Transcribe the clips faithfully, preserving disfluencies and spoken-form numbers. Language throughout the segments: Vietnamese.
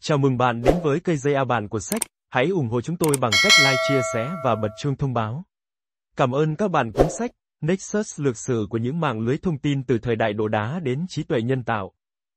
Chào mừng bạn đến với cây dây A Bạn của sách. Hãy ủng hộ chúng tôi bằng cách like, chia sẻ và bật chuông thông báo. Cảm ơn các bạn cuốn sách Nexus lược sử của những mạng lưới thông tin từ thời đại đồ đá đến trí tuệ nhân tạo.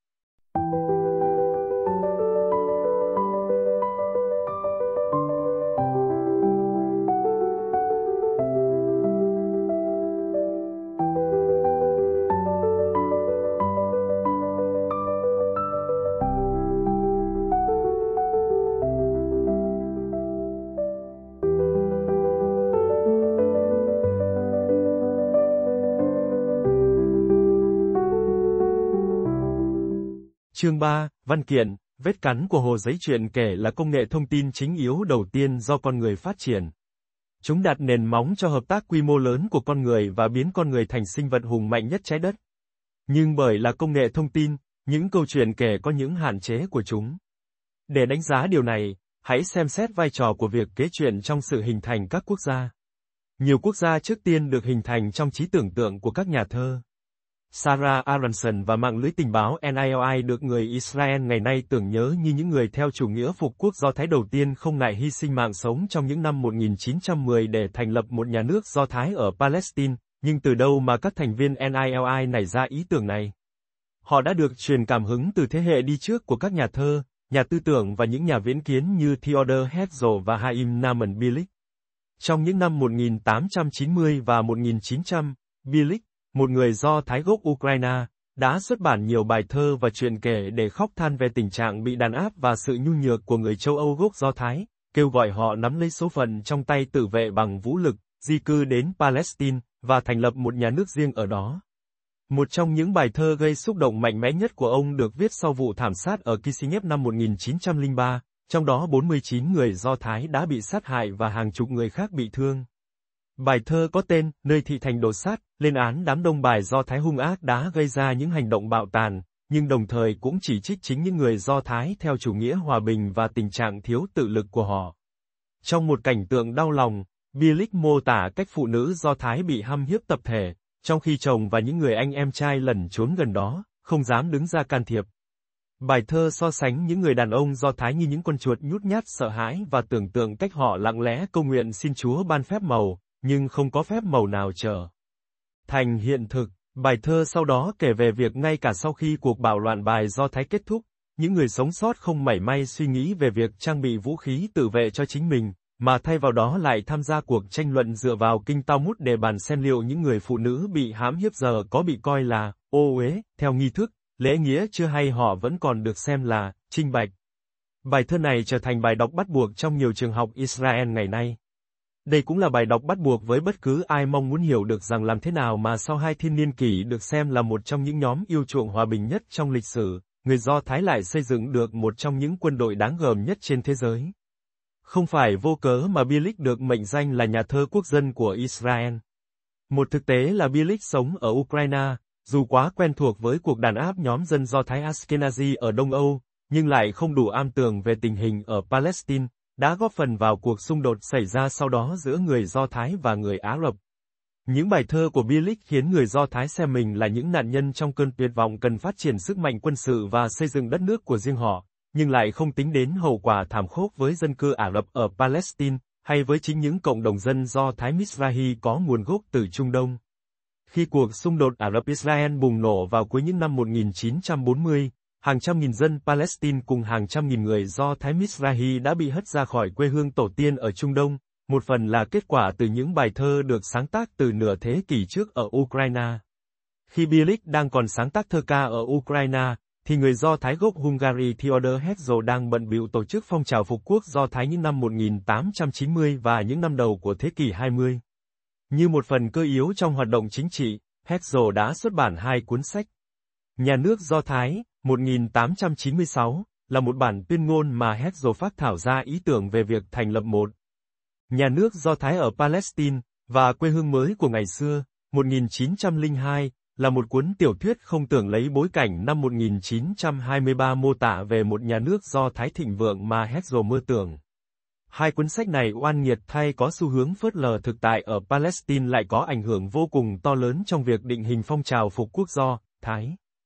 Chương ba, Văn kiện, vết cắn của hồ giấy truyện kể là công nghệ thông tin chính yếu đầu tiên do con người phát triển. Chúng đặt nền móng cho hợp tác quy mô lớn của con người và biến con người thành sinh vật hùng mạnh nhất trái đất. Nhưng bởi là công nghệ thông tin, những câu chuyện kể có những hạn chế của chúng. Để đánh giá điều này, hãy xem xét vai trò của việc kể chuyện trong sự hình thành các quốc gia. Nhiều quốc gia trước tiên được hình thành trong trí tưởng tượng của các nhà thơ. Sarah Aronson và mạng lưới tình báo N I L I được người Israel ngày nay tưởng nhớ như những người theo chủ nghĩa phục quốc Do Thái đầu tiên không ngại hy sinh mạng sống trong những năm một nghìn chín trăm mười để thành lập một nhà nước Do Thái ở Palestine, nhưng từ đâu mà các thành viên N I L I nảy ra ý tưởng này? Họ đã được truyền cảm hứng từ thế hệ đi trước của các nhà thơ, nhà tư tưởng và những nhà viễn kiến như Theodor Herzl và Haim Nahman Bialik. Trong những năm một nghìn tám trăm chín mươi và một nghìn chín trăm, Bialik, một người Do Thái gốc Ukraine, đã xuất bản nhiều bài thơ và truyện kể để khóc than về tình trạng bị đàn áp và sự nhu nhược của người châu Âu gốc Do Thái, kêu gọi họ nắm lấy số phận trong tay tự vệ bằng vũ lực, di cư đến Palestine, và thành lập một nhà nước riêng ở đó. Một trong những bài thơ gây xúc động mạnh mẽ nhất của ông được viết sau vụ thảm sát ở Kishinev năm một nghìn chín trăm lẻ ba, trong đó bốn mươi chín người Do Thái đã bị sát hại và hàng chục người khác bị thương. Bài thơ có tên, Nơi thị thành đổ sát, lên án đám đông bài Do Thái hung ác đã gây ra những hành động bạo tàn, nhưng đồng thời cũng chỉ trích chính những người Do Thái theo chủ nghĩa hòa bình và tình trạng thiếu tự lực của họ. Trong một cảnh tượng đau lòng, Bialik mô tả cách phụ nữ Do Thái bị hăm hiếp tập thể, trong khi chồng và những người anh em trai lẩn trốn gần đó, không dám đứng ra can thiệp. Bài thơ so sánh những người đàn ông Do Thái như những con chuột nhút nhát sợ hãi và tưởng tượng cách họ lặng lẽ cầu nguyện xin Chúa ban phép màu, nhưng không có phép màu nào trở thành hiện thực. Bài thơ sau đó kể về việc ngay cả sau khi cuộc bạo loạn bài Do Thái kết thúc, những người sống sót không mảy may suy nghĩ về việc trang bị vũ khí tự vệ cho chính mình, mà thay vào đó lại tham gia cuộc tranh luận dựa vào kinh Talmud để bàn xem liệu những người phụ nữ bị hãm hiếp giờ có bị coi là ô uế theo nghi thức, lễ nghĩa chưa hay họ vẫn còn được xem là trinh bạch. Bài thơ này trở thành bài đọc bắt buộc trong nhiều trường học Israel ngày nay. Đây cũng là bài đọc bắt buộc với bất cứ ai mong muốn hiểu được rằng làm thế nào mà sau hai thiên niên kỷ được xem là một trong những nhóm yêu chuộng hòa bình nhất trong lịch sử, người Do Thái lại xây dựng được một trong những quân đội đáng gờm nhất trên thế giới. Không phải vô cớ mà Bialik được mệnh danh là nhà thơ quốc dân của Israel. Một thực tế là Bialik sống ở Ukraine, dù quá quen thuộc với cuộc đàn áp nhóm dân Do Thái Ashkenazi ở Đông Âu, nhưng lại không đủ am tường về tình hình ở Palestine, đã góp phần vào cuộc xung đột xảy ra sau đó giữa người Do Thái và người Ả Rập. Những bài thơ của Bialik khiến người Do Thái xem mình là những nạn nhân trong cơn tuyệt vọng cần phát triển sức mạnh quân sự và xây dựng đất nước của riêng họ, nhưng lại không tính đến hậu quả thảm khốc với dân cư Ả Rập ở Palestine, hay với chính những cộng đồng dân Do Thái Mizrahi có nguồn gốc từ Trung Đông. Khi cuộc xung đột Ả Rập-Israel bùng nổ vào cuối những năm một nghìn chín trăm bốn mươi, hàng trăm nghìn dân Palestine cùng hàng trăm nghìn người Do Thái Mizrahi đã bị hất ra khỏi quê hương tổ tiên ở Trung Đông, một phần là kết quả từ những bài thơ được sáng tác từ nửa thế kỷ trước ở Ukraine. Khi Bialik đang còn sáng tác thơ ca ở Ukraine, thì người Do Thái gốc Hungary Theodor Herzl đang bận bịu tổ chức phong trào phục quốc Do Thái những năm một nghìn tám trăm chín mươi và những năm đầu của thế kỷ hai mươi. Như một phần cơ yếu trong hoạt động chính trị, Herzl đã xuất bản hai cuốn sách. Nhà nước Do Thái, một nghìn tám trăm chín mươi sáu, là một bản tuyên ngôn mà Herzl phác thảo ra ý tưởng về việc thành lập một nhà nước Do Thái ở Palestine, và quê hương mới của ngày xưa, một nghìn chín trăm lẻ hai, là một cuốn tiểu thuyết không tưởng lấy bối cảnh năm một nghìn chín trăm hai mươi ba mô tả về một nhà nước Do Thái thịnh vượng mà Herzl mơ tưởng. Hai cuốn sách này oan nghiệt thay có xu hướng phớt lờ thực tại ở Palestine lại có ảnh hưởng vô cùng to lớn trong việc định hình phong trào phục quốc Do Thái.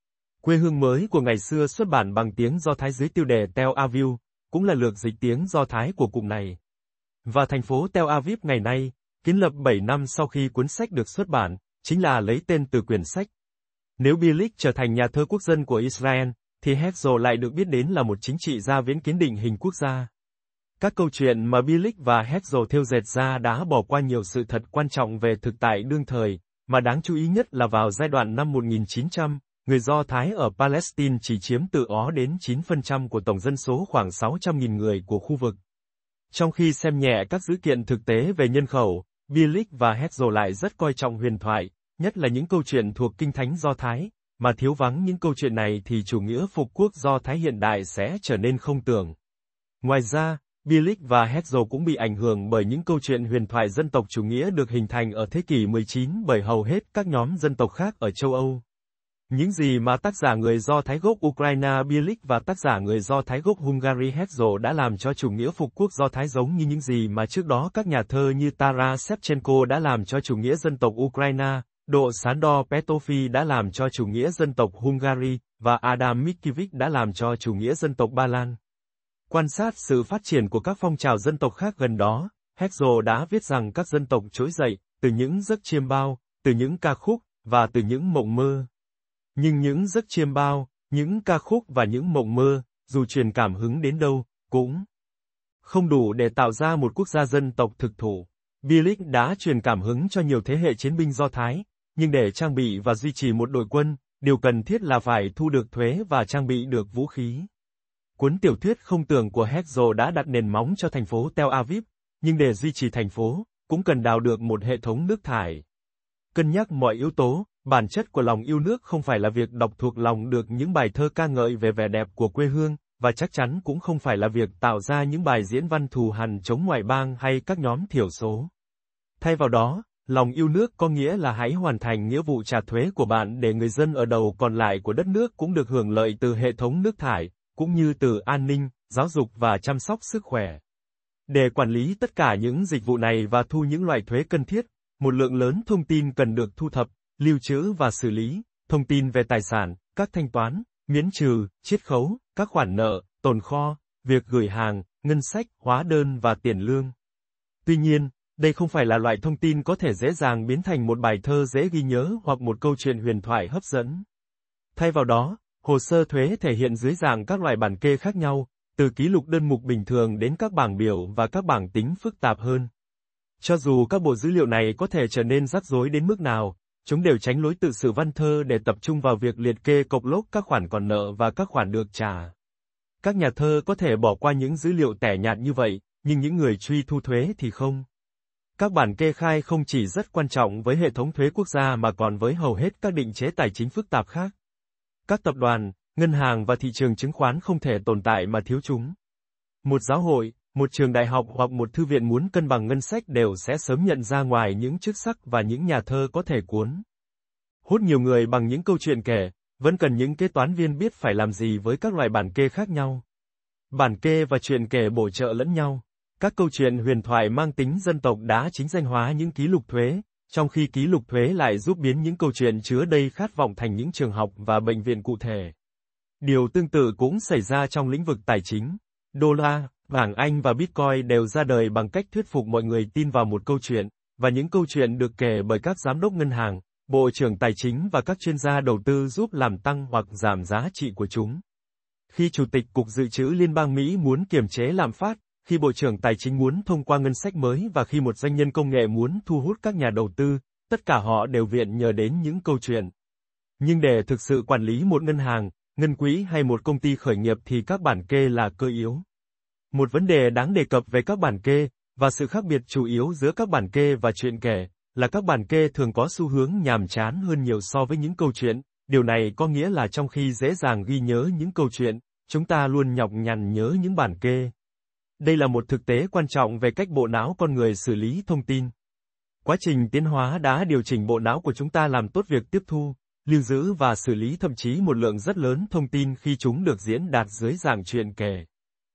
Quê hương mới của ngày xưa xuất bản bằng tiếng Do Thái dưới tiêu đề Tel Aviv, cũng là lược dịch tiếng Do Thái của cụm này. Và thành phố Tel Aviv ngày nay, kiến lập bảy năm sau khi cuốn sách được xuất bản, chính là lấy tên từ quyển sách. Nếu Bialik trở thành nhà thơ quốc dân của Israel, thì Herzl lại được biết đến là một chính trị gia viễn kiến định hình quốc gia. Các câu chuyện mà Bialik và Herzl thêu dệt ra đã bỏ qua nhiều sự thật quan trọng về thực tại đương thời, mà đáng chú ý nhất là vào giai đoạn năm một nghìn chín trăm, người Do Thái ở Palestine chỉ chiếm từ ó đến chín phần trăm của tổng dân số khoảng sáu trăm nghìn người của khu vực. Trong khi xem nhẹ các dữ kiện thực tế về nhân khẩu, Bialik và Herzl lại rất coi trọng huyền thoại, nhất là những câu chuyện thuộc Kinh Thánh Do Thái, mà thiếu vắng những câu chuyện này thì chủ nghĩa phục quốc Do Thái hiện đại sẽ trở nên không tưởng. Ngoài ra, Bialik và Herzl cũng bị ảnh hưởng bởi những câu chuyện huyền thoại dân tộc chủ nghĩa được hình thành ở thế kỷ mười chín bởi hầu hết các nhóm dân tộc khác ở châu Âu. Những gì mà tác giả người Do Thái gốc Ukraine Bialik và tác giả người Do Thái gốc Hungary Herzl đã làm cho chủ nghĩa phục quốc Do Thái giống như những gì mà trước đó các nhà thơ như Taras Shevchenko đã làm cho chủ nghĩa dân tộc Ukraine, Độ Sándor Petőfi đã làm cho chủ nghĩa dân tộc Hungary, và Adam Mickiewicz đã làm cho chủ nghĩa dân tộc Ba Lan. Quan sát sự phát triển của các phong trào dân tộc khác gần đó, Herzl đã viết rằng các dân tộc trỗi dậy, từ những giấc chiêm bao, từ những ca khúc, và từ những mộng mơ. Nhưng những giấc chiêm bao, những ca khúc và những mộng mơ, dù truyền cảm hứng đến đâu, cũng không đủ để tạo ra một quốc gia dân tộc thực thụ. Bialik đã truyền cảm hứng cho nhiều thế hệ chiến binh Do Thái, nhưng để trang bị và duy trì một đội quân, điều cần thiết là phải thu được thuế và trang bị được vũ khí. Cuốn tiểu thuyết không tưởng của Herzl đã đặt nền móng cho thành phố Tel Aviv, nhưng để duy trì thành phố, cũng cần đào được một hệ thống nước thải. Cân nhắc mọi yếu tố, bản chất của lòng yêu nước không phải là việc đọc thuộc lòng được những bài thơ ca ngợi về vẻ đẹp của quê hương, và chắc chắn cũng không phải là việc tạo ra những bài diễn văn thù hằn chống ngoại bang hay các nhóm thiểu số. Thay vào đó, lòng yêu nước có nghĩa là hãy hoàn thành nghĩa vụ trả thuế của bạn để người dân ở đầu còn lại của đất nước cũng được hưởng lợi từ hệ thống nước thải, cũng như từ an ninh, giáo dục và chăm sóc sức khỏe. Để quản lý tất cả những dịch vụ này và thu những loại thuế cần thiết, một lượng lớn thông tin cần được thu thập, lưu trữ và xử lý, thông tin về tài sản, các thanh toán, miễn trừ, chiết khấu, các khoản nợ, tồn kho, việc gửi hàng, ngân sách, hóa đơn và tiền lương. Tuy nhiên, đây không phải là loại thông tin có thể dễ dàng biến thành một bài thơ dễ ghi nhớ hoặc một câu chuyện huyền thoại hấp dẫn. Thay vào đó, hồ sơ thuế thể hiện dưới dạng các loại bản kê khác nhau, từ ký lục đơn mục bình thường đến các bảng biểu và các bảng tính phức tạp hơn. Cho dù các bộ dữ liệu này có thể trở nên rắc rối đến mức nào, chúng đều tránh lối tự sự văn thơ để tập trung vào việc liệt kê cộc lốc các khoản còn nợ và các khoản được trả. Các nhà thơ có thể bỏ qua những dữ liệu tẻ nhạt như vậy, nhưng những người truy thu thuế thì không. Các bản kê khai không chỉ rất quan trọng với hệ thống thuế quốc gia mà còn với hầu hết các định chế tài chính phức tạp khác. Các tập đoàn, ngân hàng và thị trường chứng khoán không thể tồn tại mà thiếu chúng. Một giáo hội, một trường đại học hoặc một thư viện muốn cân bằng ngân sách đều sẽ sớm nhận ra ngoài những chức sắc và những nhà thơ có thể cuốn hút nhiều người bằng những câu chuyện kể, vẫn cần những kế toán viên biết phải làm gì với các loại bản kê khác nhau. Bản kê và chuyện kể bổ trợ lẫn nhau. Các câu chuyện huyền thoại mang tính dân tộc đã chính danh hóa những ký lục thuế, trong khi ký lục thuế lại giúp biến những câu chuyện chứa đầy khát vọng thành những trường học và bệnh viện cụ thể. Điều tương tự cũng xảy ra trong lĩnh vực tài chính. Đô la, vàng Anh và Bitcoin đều ra đời bằng cách thuyết phục mọi người tin vào một câu chuyện, và những câu chuyện được kể bởi các giám đốc ngân hàng, bộ trưởng tài chính và các chuyên gia đầu tư giúp làm tăng hoặc giảm giá trị của chúng. Khi Chủ tịch Cục Dự trữ Liên bang Mỹ muốn kiềm chế lạm phát, khi Bộ trưởng Tài chính muốn thông qua ngân sách mới và khi một doanh nhân công nghệ muốn thu hút các nhà đầu tư, tất cả họ đều viện nhờ đến những câu chuyện. Nhưng để thực sự quản lý một ngân hàng, ngân quỹ hay một công ty khởi nghiệp thì các bản kê là cơ yếu. Một vấn đề đáng đề cập về các bản kê, và sự khác biệt chủ yếu giữa các bản kê và chuyện kể, là các bản kê thường có xu hướng nhàm chán hơn nhiều so với những câu chuyện. Điều này có nghĩa là trong khi dễ dàng ghi nhớ những câu chuyện, chúng ta luôn nhọc nhằn nhớ những bản kê. Đây là một thực tế quan trọng về cách bộ não con người xử lý thông tin. Quá trình tiến hóa đã điều chỉnh bộ não của chúng ta làm tốt việc tiếp thu, lưu giữ và xử lý thậm chí một lượng rất lớn thông tin khi chúng được diễn đạt dưới dạng chuyện kể.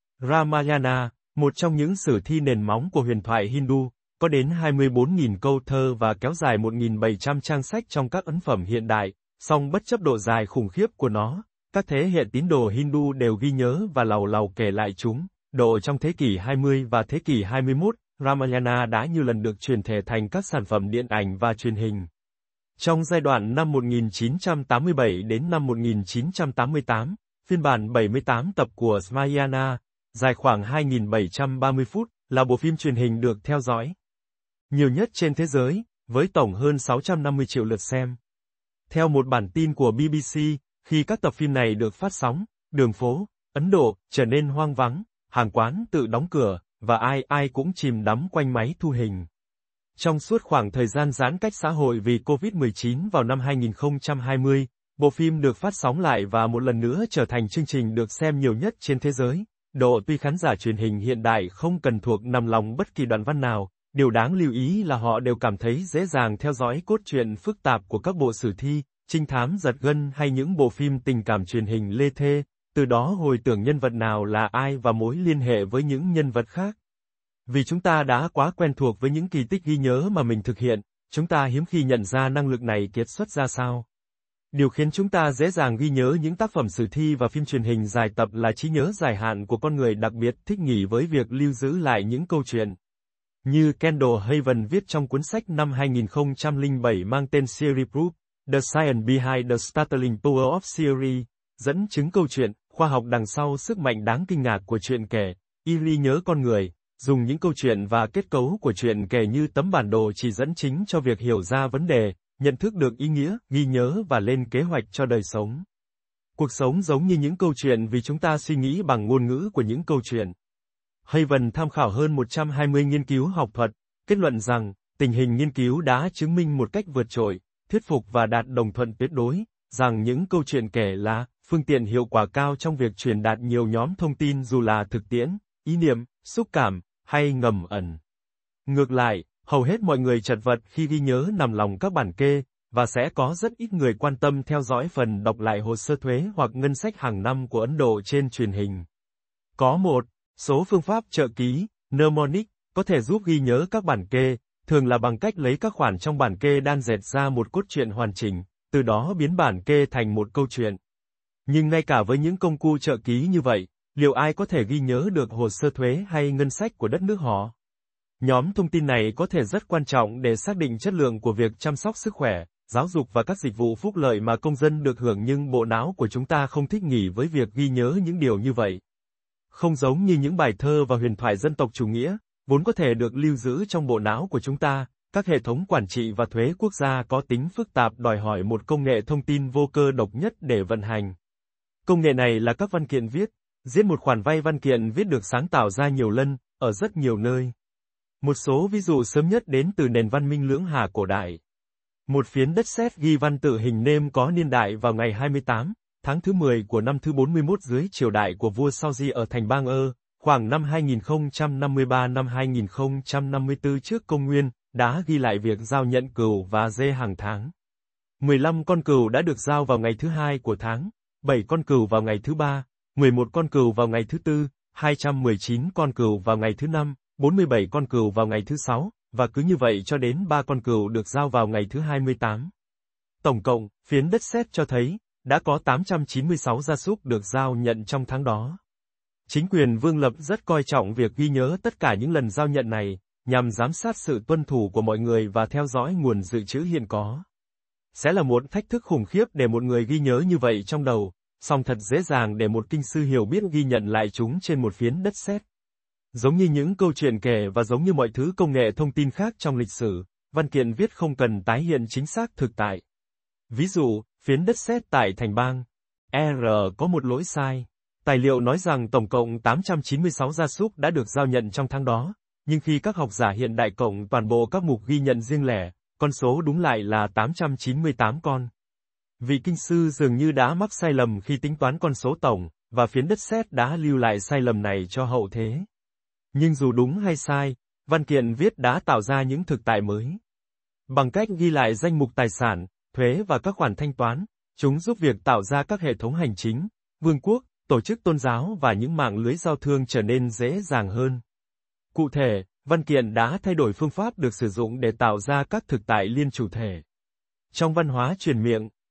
Ramayana, một trong những sử thi nền móng của huyền thoại Hindu, có đến hai mươi bốn nghìn câu thơ và kéo dài một nghìn bảy trăm trang sách trong các ấn phẩm hiện đại, Song bất chấp độ dài khủng khiếp của nó, các thế hệ tín đồ Hindu đều ghi nhớ và lầu lầu kể lại chúng. Độ trong thế kỷ hai mươi và thế kỷ hai mươi mốt, Ramayana đã nhiều lần được chuyển thể thành các sản phẩm điện ảnh và truyền hình. Trong giai đoạn năm một nghìn chín trăm tám mươi bảy đến năm một nghìn chín trăm tám mươi tám, phiên bản bảy mươi tám tập của Ramayana, dài khoảng hai nghìn bảy trăm ba mươi phút, là bộ phim truyền hình được theo dõi nhiều nhất trên thế giới, với tổng hơn sáu trăm năm mươi triệu lượt xem. Theo một bản tin của B B C, khi các tập phim này được phát sóng, đường phố Ấn Độ trở nên hoang vắng, hàng quán tự đóng cửa, và ai ai cũng chìm đắm quanh máy thu hình. Trong suốt khoảng thời gian giãn cách xã hội vì Covid mười chín vào năm hai nghìn không trăm hai mươi, bộ phim được phát sóng lại và một lần nữa trở thành chương trình được xem nhiều nhất trên thế giới. Độ tuy khán giả truyền hình hiện đại không cần thuộc nằm lòng bất kỳ đoạn văn nào, điều đáng lưu ý là họ đều cảm thấy dễ dàng theo dõi cốt truyện phức tạp của các bộ sử thi, trinh thám giật gân hay những bộ phim tình cảm truyền hình lê thê, từ đó hồi tưởng nhân vật nào là ai và mối liên hệ với những nhân vật khác. Vì chúng ta đã quá quen thuộc với những kỳ tích ghi nhớ mà mình thực hiện, chúng ta hiếm khi nhận ra năng lực này kiệt xuất ra sao. Điều khiến chúng ta dễ dàng ghi nhớ những tác phẩm sử thi và phim truyền hình dài tập là trí nhớ dài hạn của con người đặc biệt thích nghỉ với việc lưu giữ lại những câu chuyện. Như Kendall Haven viết trong cuốn sách năm hai nghìn không trăm lẻ bảy mang tên Series Proof, The Science Behind the Startling Power of Series, dẫn chứng câu chuyện, khoa học đằng sau sức mạnh đáng kinh ngạc của chuyện kể. Ely nhớ con người, dùng những câu chuyện và kết cấu của chuyện kể như tấm bản đồ chỉ dẫn chính cho việc hiểu ra vấn đề, nhận thức được ý nghĩa, ghi nhớ và lên kế hoạch cho đời sống. Cuộc sống giống như những câu chuyện vì chúng ta suy nghĩ bằng ngôn ngữ của những câu chuyện. Haven tham khảo hơn một trăm hai mươi nghiên cứu học thuật, kết luận rằng, tình hình nghiên cứu đã chứng minh một cách vượt trội, thuyết phục và đạt đồng thuận tuyệt đối, rằng những câu chuyện kể là phương tiện hiệu quả cao trong việc truyền đạt nhiều nhóm thông tin dù là thực tiễn, ý niệm, xúc cảm, hay ngầm ẩn. Ngược lại, hầu hết mọi người chật vật khi ghi nhớ nằm lòng các bản kê, và sẽ có rất ít người quan tâm theo dõi phần đọc lại hồ sơ thuế hoặc ngân sách hàng năm của Ấn Độ trên truyền hình. Có một số phương pháp trợ ký, mnemonic, có thể giúp ghi nhớ các bản kê, thường là bằng cách lấy các khoản trong bản kê đan dệt ra một cốt truyện hoàn chỉnh, từ đó biến bản kê thành một câu chuyện. Nhưng ngay cả với những công cụ trợ ký như vậy, liệu ai có thể ghi nhớ được hồ sơ thuế hay ngân sách của đất nước họ? Nhóm thông tin này có thể rất quan trọng để xác định chất lượng của việc chăm sóc sức khỏe, giáo dục và các dịch vụ phúc lợi mà công dân được hưởng, nhưng bộ não của chúng ta không thích nghỉ với việc ghi nhớ những điều như vậy. Không giống như những bài thơ và huyền thoại dân tộc chủ nghĩa, vốn có thể được lưu giữ trong bộ não của chúng ta, các hệ thống quản trị và thuế quốc gia có tính phức tạp đòi hỏi một công nghệ thông tin vô cơ độc nhất để vận hành. Công nghệ này là các văn kiện viết, giết một khoản vay văn kiện viết được sáng tạo ra nhiều lần, ở rất nhiều nơi. Một số ví dụ sớm nhất đến từ nền văn minh Lưỡng Hà cổ đại. Một phiến đất sét ghi văn tự hình nêm có niên đại vào ngày hai mươi tám, tháng thứ mười của năm thứ bốn mươi mốt dưới triều đại của vua Sauji ở thành bang Ơ, khoảng năm hai nghìn không trăm năm mươi ba năm hai nghìn không trăm năm mươi tư trước công nguyên, đã ghi lại việc giao nhận cừu và dê hàng tháng. mười lăm con cừu đã được giao vào ngày thứ hai của tháng, bảy con cừu vào ngày thứ ba, mười một con cừu vào ngày thứ tư, hai trăm mười chín con cừu vào ngày thứ năm, bốn mươi bảy con cừu vào ngày thứ sáu, và cứ như vậy cho đến ba con cừu được giao vào ngày thứ hai mươi tám. Tổng cộng, phiến đất sét cho thấy, đã có tám trăm chín mươi sáu gia súc được giao nhận trong tháng đó. Chính quyền Vương Lập rất coi trọng việc ghi nhớ tất cả những lần giao nhận này, nhằm giám sát sự tuân thủ của mọi người và theo dõi nguồn dự trữ hiện có. Sẽ là một thách thức khủng khiếp để một người ghi nhớ như vậy trong đầu, song thật dễ dàng để một kinh sư hiểu biết ghi nhận lại chúng trên một phiến đất sét. Giống như những câu chuyện kể và giống như mọi thứ công nghệ thông tin khác trong lịch sử, văn kiện viết không cần tái hiện chính xác thực tại. Ví dụ, phiến đất sét tại thành bang R có một lỗi sai. Tài liệu nói rằng tổng cộng tám trăm chín mươi sáu gia súc đã được giao nhận trong tháng đó, nhưng khi các học giả hiện đại cộng toàn bộ các mục ghi nhận riêng lẻ, con số đúng lại là tám trăm chín mươi tám con. Vị kinh sư dường như đã mắc sai lầm khi tính toán con số tổng, và phiến đất sét đã lưu lại sai lầm này cho hậu thế. Nhưng dù đúng hay sai, văn kiện viết đã tạo ra những thực tại mới. Bằng cách ghi lại danh mục tài sản, thuế và các khoản thanh toán, chúng giúp việc tạo ra các hệ thống hành chính, vương quốc, tổ chức tôn giáo và những mạng lưới giao thương trở nên dễ dàng hơn. Cụ thể, văn kiện đã thay đổi phương pháp được sử dụng để tạo ra các thực tại liên chủ thể. Trong văn hóa truyền miệng,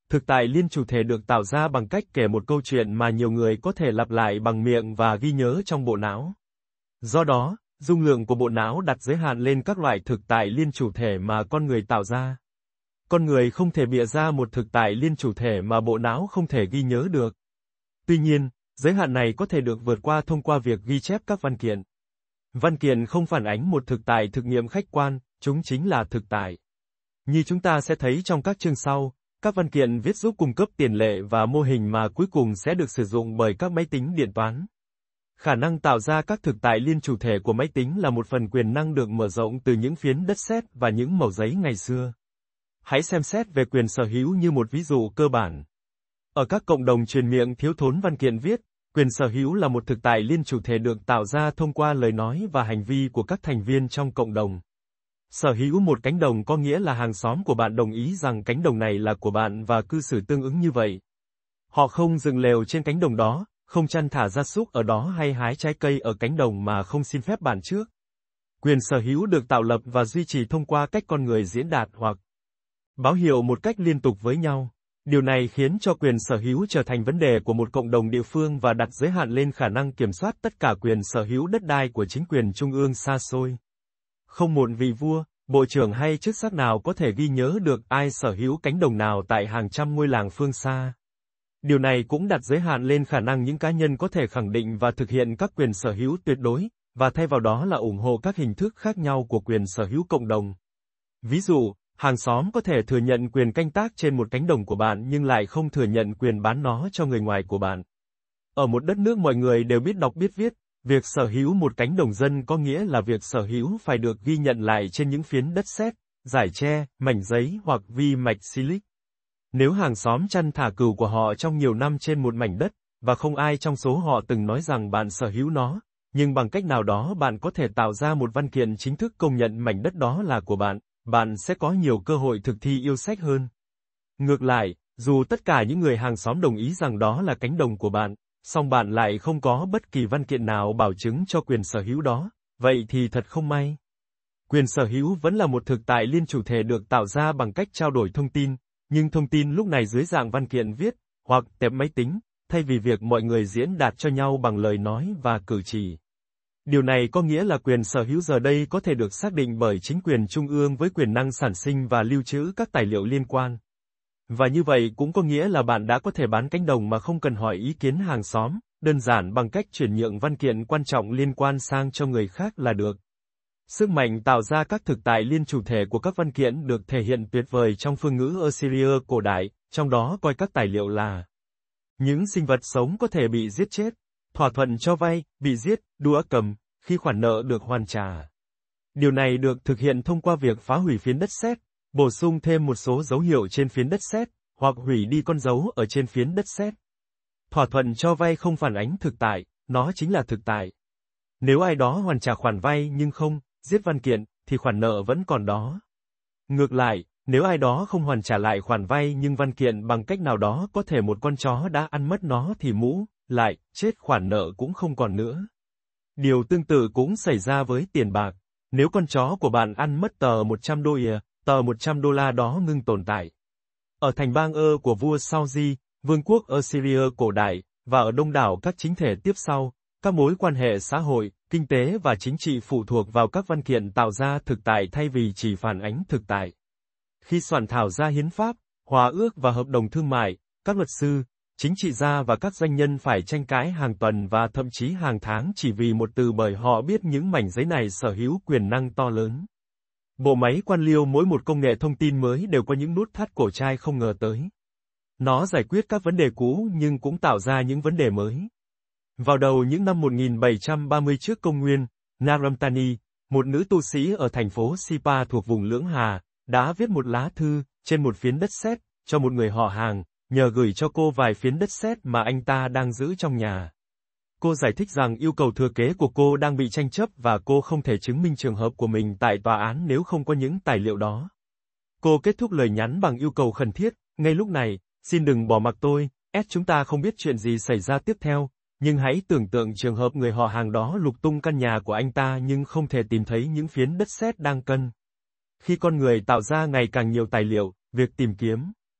Thực tại liên chủ thể được tạo ra bằng cách kể một câu chuyện mà nhiều người có thể lặp lại bằng miệng và ghi nhớ trong bộ não. Do đó, dung lượng của bộ não đặt giới hạn lên các loại thực tại liên chủ thể mà con người tạo ra. Con người không thể bịa ra một thực tại liên chủ thể mà bộ não không thể ghi nhớ được. Tuy nhiên, giới hạn này có thể được vượt qua thông qua việc ghi chép các văn kiện. Văn kiện không phản ánh một thực tại thực nghiệm khách quan, chúng chính là thực tại. Như chúng ta sẽ thấy trong các chương sau, các văn kiện viết giúp cung cấp tiền lệ và mô hình mà cuối cùng sẽ được sử dụng bởi các máy tính điện toán. Khả năng tạo ra các thực tại liên chủ thể của máy tính là một phần quyền năng được mở rộng từ những phiến đất sét và những mẩu giấy ngày xưa. Hãy xem xét về quyền sở hữu như một ví dụ cơ bản. Ở các cộng đồng truyền miệng thiếu thốn văn kiện viết, quyền sở hữu là một thực tại liên chủ thể được tạo ra thông qua lời nói và hành vi của các thành viên trong cộng đồng. Sở hữu một cánh đồng có nghĩa là hàng xóm của bạn đồng ý rằng cánh đồng này là của bạn và cư xử tương ứng như vậy. Họ không dựng lều trên cánh đồng đó, không chăn thả gia súc ở đó hay hái trái cây ở cánh đồng mà không xin phép bạn trước. Quyền sở hữu được tạo lập và duy trì thông qua cách con người diễn đạt hoặc báo hiệu một cách liên tục với nhau. Điều này khiến cho quyền sở hữu trở thành vấn đề của một cộng đồng địa phương và đặt giới hạn lên khả năng kiểm soát tất cả quyền sở hữu đất đai của chính quyền trung ương xa xôi. Không một vị vua, bộ trưởng hay chức sắc nào có thể ghi nhớ được ai sở hữu cánh đồng nào tại hàng trăm ngôi làng phương xa. Điều này cũng đặt giới hạn lên khả năng những cá nhân có thể khẳng định và thực hiện các quyền sở hữu tuyệt đối, và thay vào đó là ủng hộ các hình thức khác nhau của quyền sở hữu cộng đồng. Ví dụ, hàng xóm có thể thừa nhận quyền canh tác trên một cánh đồng của bạn nhưng lại không thừa nhận quyền bán nó cho người ngoài của bạn. Ở một đất nước mọi người đều biết đọc biết viết, việc sở hữu một cánh đồng dân có nghĩa là việc sở hữu phải được ghi nhận lại trên những phiến đất sét, rải tre, mảnh giấy hoặc vi mạch silic. Nếu hàng xóm chăn thả cừu của họ trong nhiều năm trên một mảnh đất, và không ai trong số họ từng nói rằng bạn sở hữu nó, nhưng bằng cách nào đó bạn có thể tạo ra một văn kiện chính thức công nhận mảnh đất đó là của bạn, bạn sẽ có nhiều cơ hội thực thi yêu sách hơn. Ngược lại, dù tất cả những người hàng xóm đồng ý rằng đó là cánh đồng của bạn, song bạn lại không có bất kỳ văn kiện nào bảo chứng cho quyền sở hữu đó, vậy thì thật không may. Quyền sở hữu vẫn là một thực tại liên chủ thể được tạo ra bằng cách trao đổi thông tin, nhưng thông tin lúc này dưới dạng văn kiện viết, hoặc tệp máy tính, thay vì việc mọi người diễn đạt cho nhau bằng lời nói và cử chỉ. Điều này có nghĩa là quyền sở hữu giờ đây có thể được xác định bởi chính quyền trung ương với quyền năng sản sinh và lưu trữ các tài liệu liên quan. Và như vậy cũng có nghĩa là bạn đã có thể bán cánh đồng mà không cần hỏi ý kiến hàng xóm, đơn giản bằng cách chuyển nhượng văn kiện quan trọng liên quan sang cho người khác là được. Sức mạnh tạo ra các thực tại liên chủ thể của các văn kiện được thể hiện tuyệt vời trong phương ngữ Assyria cổ đại, trong đó coi các tài liệu là những sinh vật sống có thể bị giết chết, thỏa thuận cho vay, bị giết, đũa cầm, khi khoản nợ được hoàn trả. Điều này được thực hiện thông qua việc phá hủy phiến đất sét, bổ sung thêm một số dấu hiệu trên phiến đất sét, hoặc hủy đi con dấu ở trên phiến đất sét. Thỏa thuận cho vay không phản ánh thực tại, nó chính là thực tại. Nếu ai đó hoàn trả khoản vay nhưng không giết văn kiện, thì khoản nợ vẫn còn đó. Ngược lại, nếu ai đó không hoàn trả lại khoản vay nhưng văn kiện bằng cách nào đó có thể một con chó đã ăn mất nó thì mũ, lại, chết khoản nợ cũng không còn nữa. Điều tương tự cũng xảy ra với tiền bạc. Nếu con chó của bạn ăn mất tờ một trăm đô la, tờ một trăm đô la đó ngưng tồn tại. Ở thành bang Ơ của vua Sauji, vương quốc Assyria cổ đại, và ở đông đảo các chính thể tiếp sau, các mối quan hệ xã hội, kinh tế và chính trị phụ thuộc vào các văn kiện tạo ra thực tại thay vì chỉ phản ánh thực tại. Khi soạn thảo ra hiến pháp, hòa ước và hợp đồng thương mại, các luật sư, chính trị gia và các doanh nhân phải tranh cãi hàng tuần và thậm chí hàng tháng chỉ vì một từ bởi họ biết những mảnh giấy này sở hữu quyền năng to lớn. Bộ máy quan liêu mỗi một công nghệ thông tin mới đều có những nút thắt cổ trai không ngờ tới. Nó giải quyết các vấn đề cũ nhưng cũng tạo ra những vấn đề mới. Vào đầu những năm một nghìn bảy trăm ba mươi trước công nguyên, Naramtani, một nữ tu sĩ ở thành phố Sipa thuộc vùng Lưỡng Hà, đã viết một lá thư, trên một phiến đất sét, cho một người họ hàng, nhờ gửi cho cô vài phiến đất sét mà anh ta đang giữ trong nhà. Cô giải thích rằng yêu cầu thừa kế của cô đang bị tranh chấp và cô không thể chứng minh trường hợp của mình tại tòa án nếu không có những tài liệu đó. Cô kết thúc lời nhắn bằng yêu cầu khẩn thiết, ngay lúc này, xin đừng bỏ mặc tôi, S chúng ta không biết chuyện gì xảy ra tiếp theo, nhưng hãy tưởng tượng trường hợp người họ hàng đó lục tung căn nhà của anh ta nhưng không thể tìm thấy những phiến đất sét đang cân. Khi con người tạo ra ngày càng nhiều tài liệu, việc tìm kiếm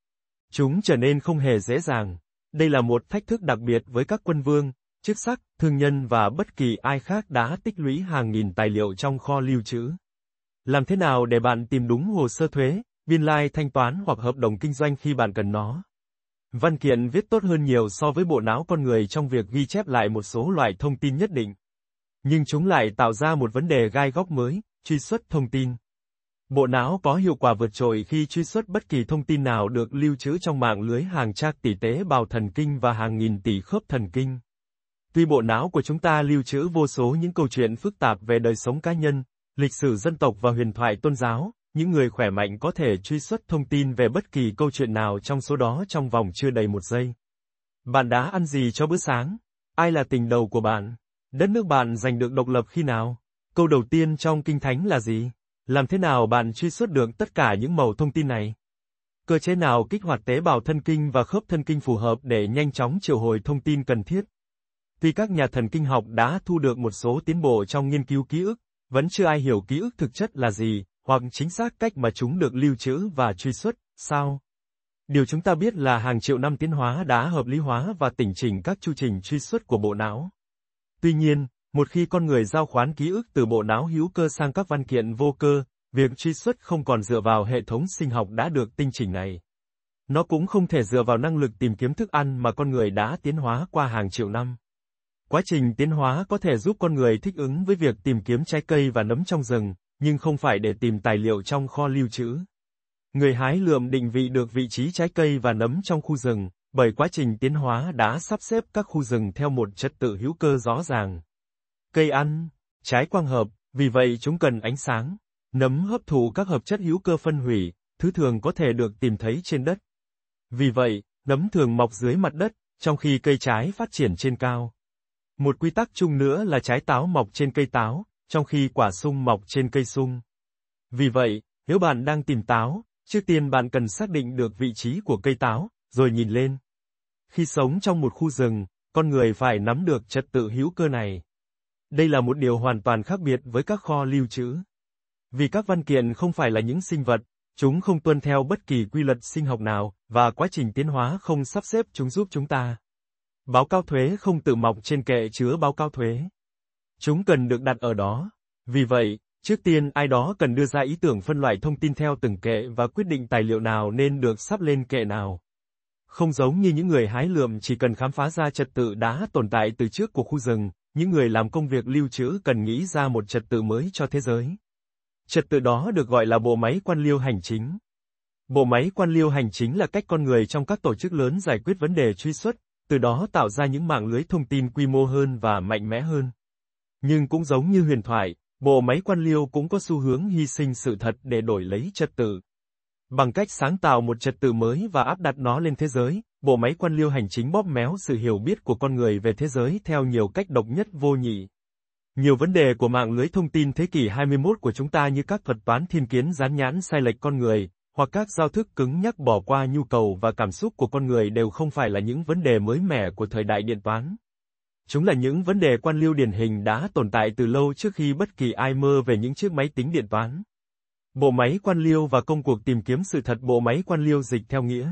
Chúng trở nên không hề dễ dàng. Đây là một thách thức đặc biệt với các quân vương, chức sắc, thương nhân và bất kỳ ai khác đã tích lũy hàng nghìn tài liệu trong kho lưu trữ. Làm thế nào để bạn tìm đúng hồ sơ thuế, biên lai thanh toán hoặc hợp đồng kinh doanh khi bạn cần nó? Văn kiện viết tốt hơn nhiều so với bộ não con người trong việc ghi chép lại một số loại thông tin nhất định. Nhưng chúng lại tạo ra một vấn đề gai góc mới, truy xuất thông tin. Bộ não có hiệu quả vượt trội khi truy xuất bất kỳ thông tin nào được lưu trữ trong mạng lưới hàng trạc tỷ tế bào thần kinh và hàng nghìn tỷ khớp thần kinh. Tuy bộ não của chúng ta lưu trữ vô số những câu chuyện phức tạp về đời sống cá nhân, lịch sử dân tộc và huyền thoại tôn giáo, những người khỏe mạnh có thể truy xuất thông tin về bất kỳ câu chuyện nào trong số đó trong vòng chưa đầy một giây. Bạn đã ăn gì cho bữa sáng? Ai là tình đầu của bạn? Đất nước bạn giành được độc lập khi nào? Câu đầu tiên trong Kinh Thánh là gì? Làm thế nào bạn truy xuất được tất cả những mẩu thông tin này? Cơ chế nào kích hoạt tế bào thần kinh và khớp thần kinh phù hợp để nhanh chóng triệu hồi thông tin cần thiết? Tuy các nhà thần kinh học đã thu được một số tiến bộ trong nghiên cứu ký ức, vẫn chưa ai hiểu ký ức thực chất là gì, hoặc chính xác cách mà chúng được lưu trữ và truy xuất, sao? Điều chúng ta biết là hàng triệu năm tiến hóa đã hợp lý hóa và tỉnh chỉnh các chu trình truy xuất của bộ não. Tuy nhiên, một khi con người giao khoán ký ức từ bộ não hữu cơ sang các văn kiện vô cơ, việc truy xuất không còn dựa vào hệ thống sinh học đã được tinh chỉnh này. Nó cũng không thể dựa vào năng lực tìm kiếm thức ăn mà con người đã tiến hóa qua hàng triệu năm. Quá trình tiến hóa có thể giúp con người thích ứng với việc tìm kiếm trái cây và nấm trong rừng, nhưng không phải để tìm tài liệu trong kho lưu trữ. Người hái lượm định vị được vị trí trái cây và nấm trong khu rừng, bởi quá trình tiến hóa đã sắp xếp các khu rừng theo một trật tự hữu cơ rõ ràng. Cây ăn, trái quang hợp, vì vậy chúng cần ánh sáng. Nấm hấp thụ các hợp chất hữu cơ phân hủy, thứ thường có thể được tìm thấy trên đất. Vì vậy, nấm thường mọc dưới mặt đất, trong khi cây trái phát triển trên cao. Một quy tắc chung nữa là trái táo mọc trên cây táo, trong khi quả sung mọc trên cây sung. Vì vậy, nếu bạn đang tìm táo, trước tiên bạn cần xác định được vị trí của cây táo, rồi nhìn lên. Khi sống trong một khu rừng, con người phải nắm được trật tự hữu cơ này. Đây là một điều hoàn toàn khác biệt với các kho lưu trữ. Vì các văn kiện không phải là những sinh vật, chúng không tuân theo bất kỳ quy luật sinh học nào, và quá trình tiến hóa không sắp xếp chúng giúp chúng ta. Báo cáo thuế không tự mọc trên kệ chứa báo cáo thuế. Chúng cần được đặt ở đó. Vì vậy, trước tiên ai đó cần đưa ra ý tưởng phân loại thông tin theo từng kệ và quyết định tài liệu nào nên được sắp lên kệ nào. Không giống như những người hái lượm chỉ cần khám phá ra trật tự đã tồn tại từ trước của khu rừng, những người làm công việc lưu trữ cần nghĩ ra một trật tự mới cho thế giới. Trật tự đó được gọi là bộ máy quan liêu hành chính. Bộ máy quan liêu hành chính là cách con người trong các tổ chức lớn giải quyết vấn đề truy xuất, từ đó tạo ra những mạng lưới thông tin quy mô hơn và mạnh mẽ hơn. Nhưng cũng giống như huyền thoại, bộ máy quan liêu cũng có xu hướng hy sinh sự thật để đổi lấy trật tự. Bằng cách sáng tạo một trật tự mới và áp đặt nó lên thế giới, bộ máy quan liêu hành chính bóp méo sự hiểu biết của con người về thế giới theo nhiều cách độc nhất vô nhị. Nhiều vấn đề của mạng lưới thông tin thế kỷ hai mươi mốt của chúng ta như các thuật toán thiên kiến dán nhãn sai lệch con người, hoặc các giao thức cứng nhắc bỏ qua nhu cầu và cảm xúc của con người đều không phải là những vấn đề mới mẻ của thời đại điện toán. Chúng là những vấn đề quan liêu điển hình đã tồn tại từ lâu trước khi bất kỳ ai mơ về những chiếc máy tính điện toán. Bộ máy quan liêu và công cuộc tìm kiếm sự thật. Bộ máy quan liêu dịch theo nghĩa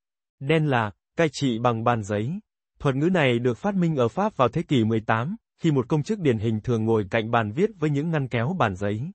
đen là cai trị bằng bàn giấy. Thuật ngữ này được phát minh ở Pháp vào thế kỷ mười tám, khi một công chức điển hình thường ngồi cạnh bàn viết với những ngăn kéo bàn giấy.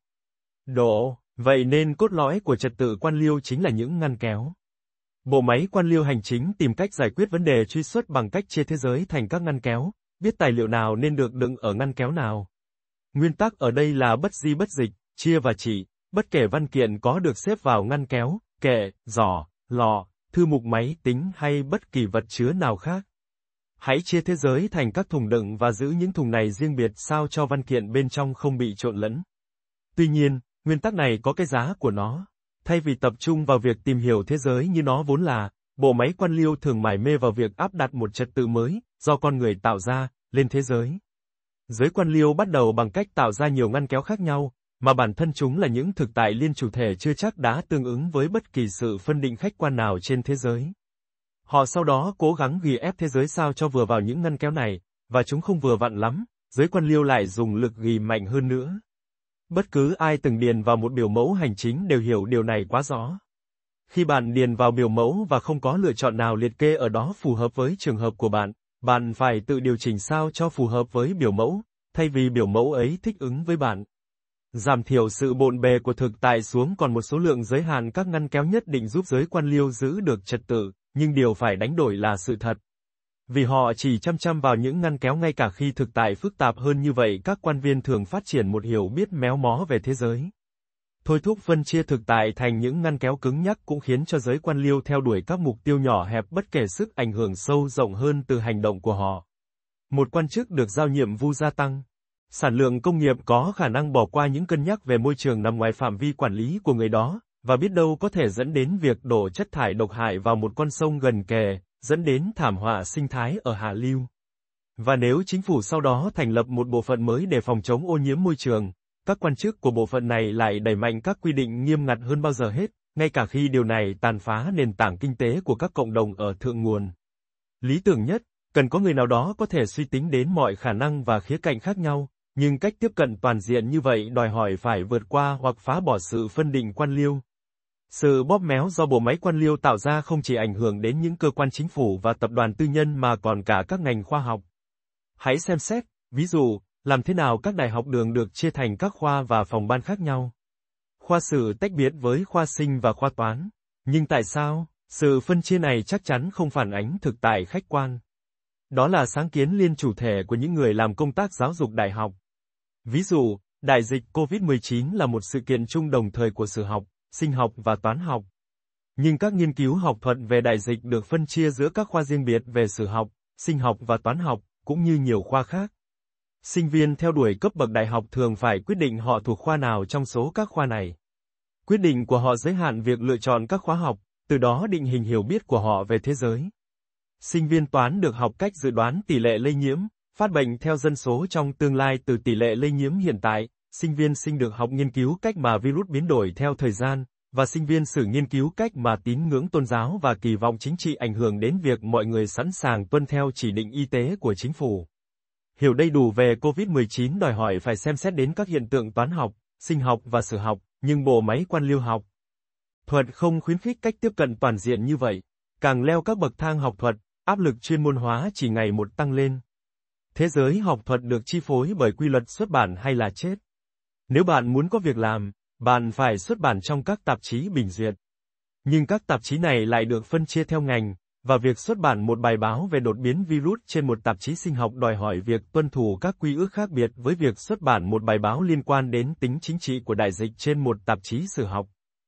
Độ, vậy nên cốt lõi của trật tự quan liêu chính là những ngăn kéo. Bộ máy quan liêu hành chính tìm cách giải quyết vấn đề truy xuất bằng cách chia thế giới thành các ngăn kéo, biết tài liệu nào nên được đựng ở ngăn kéo nào. Nguyên tắc ở đây là bất di bất dịch, chia và trị, bất kể văn kiện có được xếp vào ngăn kéo, kệ, giỏ, lọ, thư mục máy tính hay bất kỳ vật chứa nào khác. Hãy chia thế giới thành các thùng đựng và giữ những thùng này riêng biệt sao cho văn kiện bên trong không bị trộn lẫn. Tuy nhiên, nguyên tắc này có cái giá của nó. Thay vì tập trung vào việc tìm hiểu thế giới như nó vốn là, bộ máy quan liêu thường mải mê vào việc áp đặt một trật tự mới, do con người tạo ra, lên thế giới. Giới quan liêu bắt đầu bằng cách tạo ra nhiều ngăn kéo khác nhau, mà bản thân chúng là những thực tại liên chủ thể chưa chắc đã tương ứng với bất kỳ sự phân định khách quan nào trên thế giới. Họ sau đó cố gắng ghi ép thế giới sao cho vừa vào những ngăn kéo này, và chúng không vừa vặn lắm, giới quan liêu lại dùng lực ghi mạnh hơn nữa. Bất cứ ai từng điền vào một biểu mẫu hành chính đều hiểu điều này quá rõ. Khi bạn điền vào biểu mẫu và không có lựa chọn nào liệt kê ở đó phù hợp với trường hợp của bạn, bạn phải tự điều chỉnh sao cho phù hợp với biểu mẫu, thay vì biểu mẫu ấy thích ứng với bạn. Giảm thiểu sự bộn bề của thực tại xuống còn một số lượng giới hạn các ngăn kéo nhất định giúp giới quan liêu giữ được trật tự, nhưng điều phải đánh đổi là sự thật. Vì họ chỉ chăm chăm vào những ngăn kéo ngay cả khi thực tại phức tạp hơn như vậy, các quan viên thường phát triển một hiểu biết méo mó về thế giới. Thôi thúc phân chia thực tại thành những ngăn kéo cứng nhắc cũng khiến cho giới quan liêu theo đuổi các mục tiêu nhỏ hẹp bất kể sức ảnh hưởng sâu rộng hơn từ hành động của họ. Một quan chức được giao nhiệm vụ gia tăng. Sản lượng công nghiệp có khả năng bỏ qua những cân nhắc về môi trường nằm ngoài phạm vi quản lý của người đó, và biết đâu có thể dẫn đến việc đổ chất thải độc hại vào một con sông gần kề, dẫn đến thảm họa sinh thái ở hạ lưu. Và nếu chính phủ sau đó thành lập một bộ phận mới để phòng chống ô nhiễm môi trường, các quan chức của bộ phận này lại đẩy mạnh các quy định nghiêm ngặt hơn bao giờ hết, ngay cả khi điều này tàn phá nền tảng kinh tế của các cộng đồng ở thượng nguồn. Lý tưởng nhất, cần có người nào đó có thể suy tính đến mọi khả năng và khía cạnh khác nhau, nhưng cách tiếp cận toàn diện như vậy đòi hỏi phải vượt qua hoặc phá bỏ sự phân định quan liêu. Sự bóp méo do bộ máy quan liêu tạo ra không chỉ ảnh hưởng đến những cơ quan chính phủ và tập đoàn tư nhân mà còn cả các ngành khoa học. Hãy xem xét, ví dụ, làm thế nào các đại học đường được chia thành các khoa và phòng ban khác nhau. Khoa sử tách biệt với khoa sinh và khoa toán. Nhưng tại sao? Sự phân chia này chắc chắn không phản ánh thực tại khách quan. Đó là sáng kiến liên chủ thể của những người làm công tác giáo dục đại học. Ví dụ, đại dịch covid mười chín là một sự kiện chung đồng thời của sử học, sinh học và toán học. Nhưng các nghiên cứu học thuật về đại dịch được phân chia giữa các khoa riêng biệt về sử học, sinh học và toán học, cũng như nhiều khoa khác. Sinh viên theo đuổi cấp bậc đại học thường phải quyết định họ thuộc khoa nào trong số các khoa này. Quyết định của họ giới hạn việc lựa chọn các khóa học, từ đó định hình hiểu biết của họ về thế giới. Sinh viên toán được học cách dự đoán tỷ lệ lây nhiễm, phát bệnh theo dân số trong tương lai từ tỷ lệ lây nhiễm hiện tại. Sinh viên sinh được học nghiên cứu cách mà virus biến đổi theo thời gian, và sinh viên sử nghiên cứu cách mà tín ngưỡng tôn giáo và kỳ vọng chính trị ảnh hưởng đến việc mọi người sẵn sàng tuân theo chỉ định y tế của chính phủ. Hiểu đầy đủ về covid mười chín đòi hỏi phải xem xét đến các hiện tượng toán học, sinh học và sử học, nhưng bộ máy quan liêu học thuật không khuyến khích cách tiếp cận toàn diện như vậy. Càng leo các bậc thang học thuật, áp lực chuyên môn hóa chỉ ngày một tăng lên. Thế giới học thuật được chi phối bởi quy luật xuất bản hay là chết. Nếu bạn muốn có việc làm, bạn phải xuất bản trong các tạp chí bình duyệt. Nhưng các tạp chí này lại được phân chia theo ngành, và việc xuất bản một bài báo về đột biến virus trên một tạp chí sinh học đòi hỏi việc tuân thủ các quy ước khác biệt với việc xuất bản một bài báo liên quan đến tính chính trị của đại dịch trên một tạp chí sử học.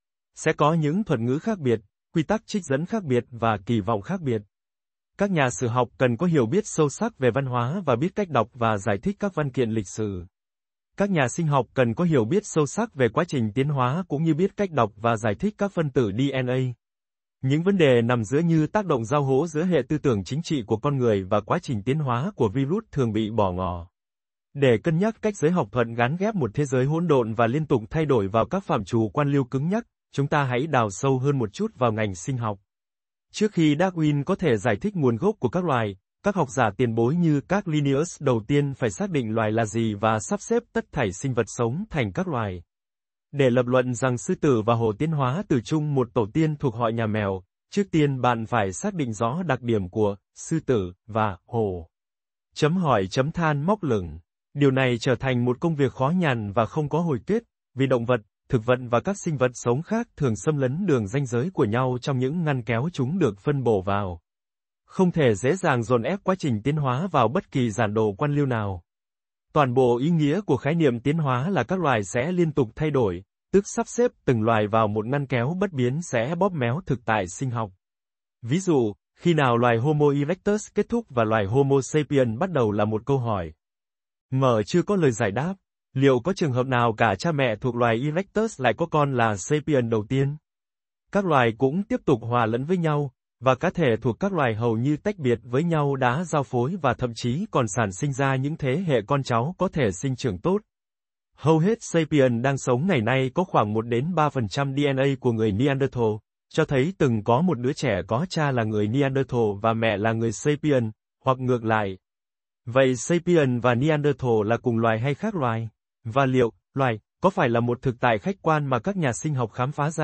Sẽ có những thuật ngữ khác biệt, quy tắc trích dẫn khác biệt và kỳ vọng khác biệt. Các nhà sử học cần có hiểu biết sâu sắc về văn hóa và biết cách đọc và giải thích các văn kiện lịch sử. Các nhà sinh học cần có hiểu biết sâu sắc về quá trình tiến hóa cũng như biết cách đọc và giải thích các phân tử đê en a. Những vấn đề nằm giữa như tác động giao hỗ giữa hệ tư tưởng chính trị của con người và quá trình tiến hóa của virus thường bị bỏ ngỏ. Để cân nhắc cách giới học thuật gán ghép một thế giới hỗn độn và liên tục thay đổi vào các phạm trù quan liêu cứng nhắc, chúng ta hãy đào sâu hơn một chút vào ngành sinh học. Trước khi Darwin có thể giải thích nguồn gốc của các loài, các học giả tiền bối như các Linnaeus đầu tiên phải xác định loài là gì và sắp xếp tất thảy sinh vật sống thành các loài. Để lập luận rằng sư tử và hổ tiến hóa từ chung một tổ tiên thuộc họ nhà mèo, trước tiên bạn phải xác định rõ đặc điểm của sư tử và hổ. Chấm hỏi chấm than móc lửng. Điều này trở thành một công việc khó nhằn và không có hồi kết, vì động vật, thực vật và các sinh vật sống khác thường xâm lấn đường ranh giới của nhau trong những ngăn kéo chúng được phân bổ vào. Không thể dễ dàng dồn ép quá trình tiến hóa vào bất kỳ giản đồ quan liêu nào. Toàn bộ ý nghĩa của khái niệm tiến hóa là các loài sẽ liên tục thay đổi, tức sắp xếp từng loài vào một ngăn kéo bất biến sẽ bóp méo thực tại sinh học. Ví dụ, khi nào loài Homo erectus kết thúc và loài Homo sapiens bắt đầu là một câu hỏi. Mở chưa có lời giải đáp. Liệu có trường hợp nào cả cha mẹ thuộc loài Erectus lại có con là Sapien đầu tiên? Các loài cũng tiếp tục hòa lẫn với nhau, và cá thể thuộc các loài hầu như tách biệt với nhau đã giao phối và thậm chí còn sản sinh ra những thế hệ con cháu có thể sinh trưởng tốt. Hầu hết Sapien đang sống ngày nay có khoảng một đến ba phần trăm đê en a của người Neanderthal, cho thấy từng có một đứa trẻ có cha là người Neanderthal và mẹ là người Sapien, hoặc ngược lại. Vậy Sapien và Neanderthal là cùng loài hay khác loài? Và liệu, loài, có phải là một thực tại khách quan mà các nhà sinh học khám phá ra,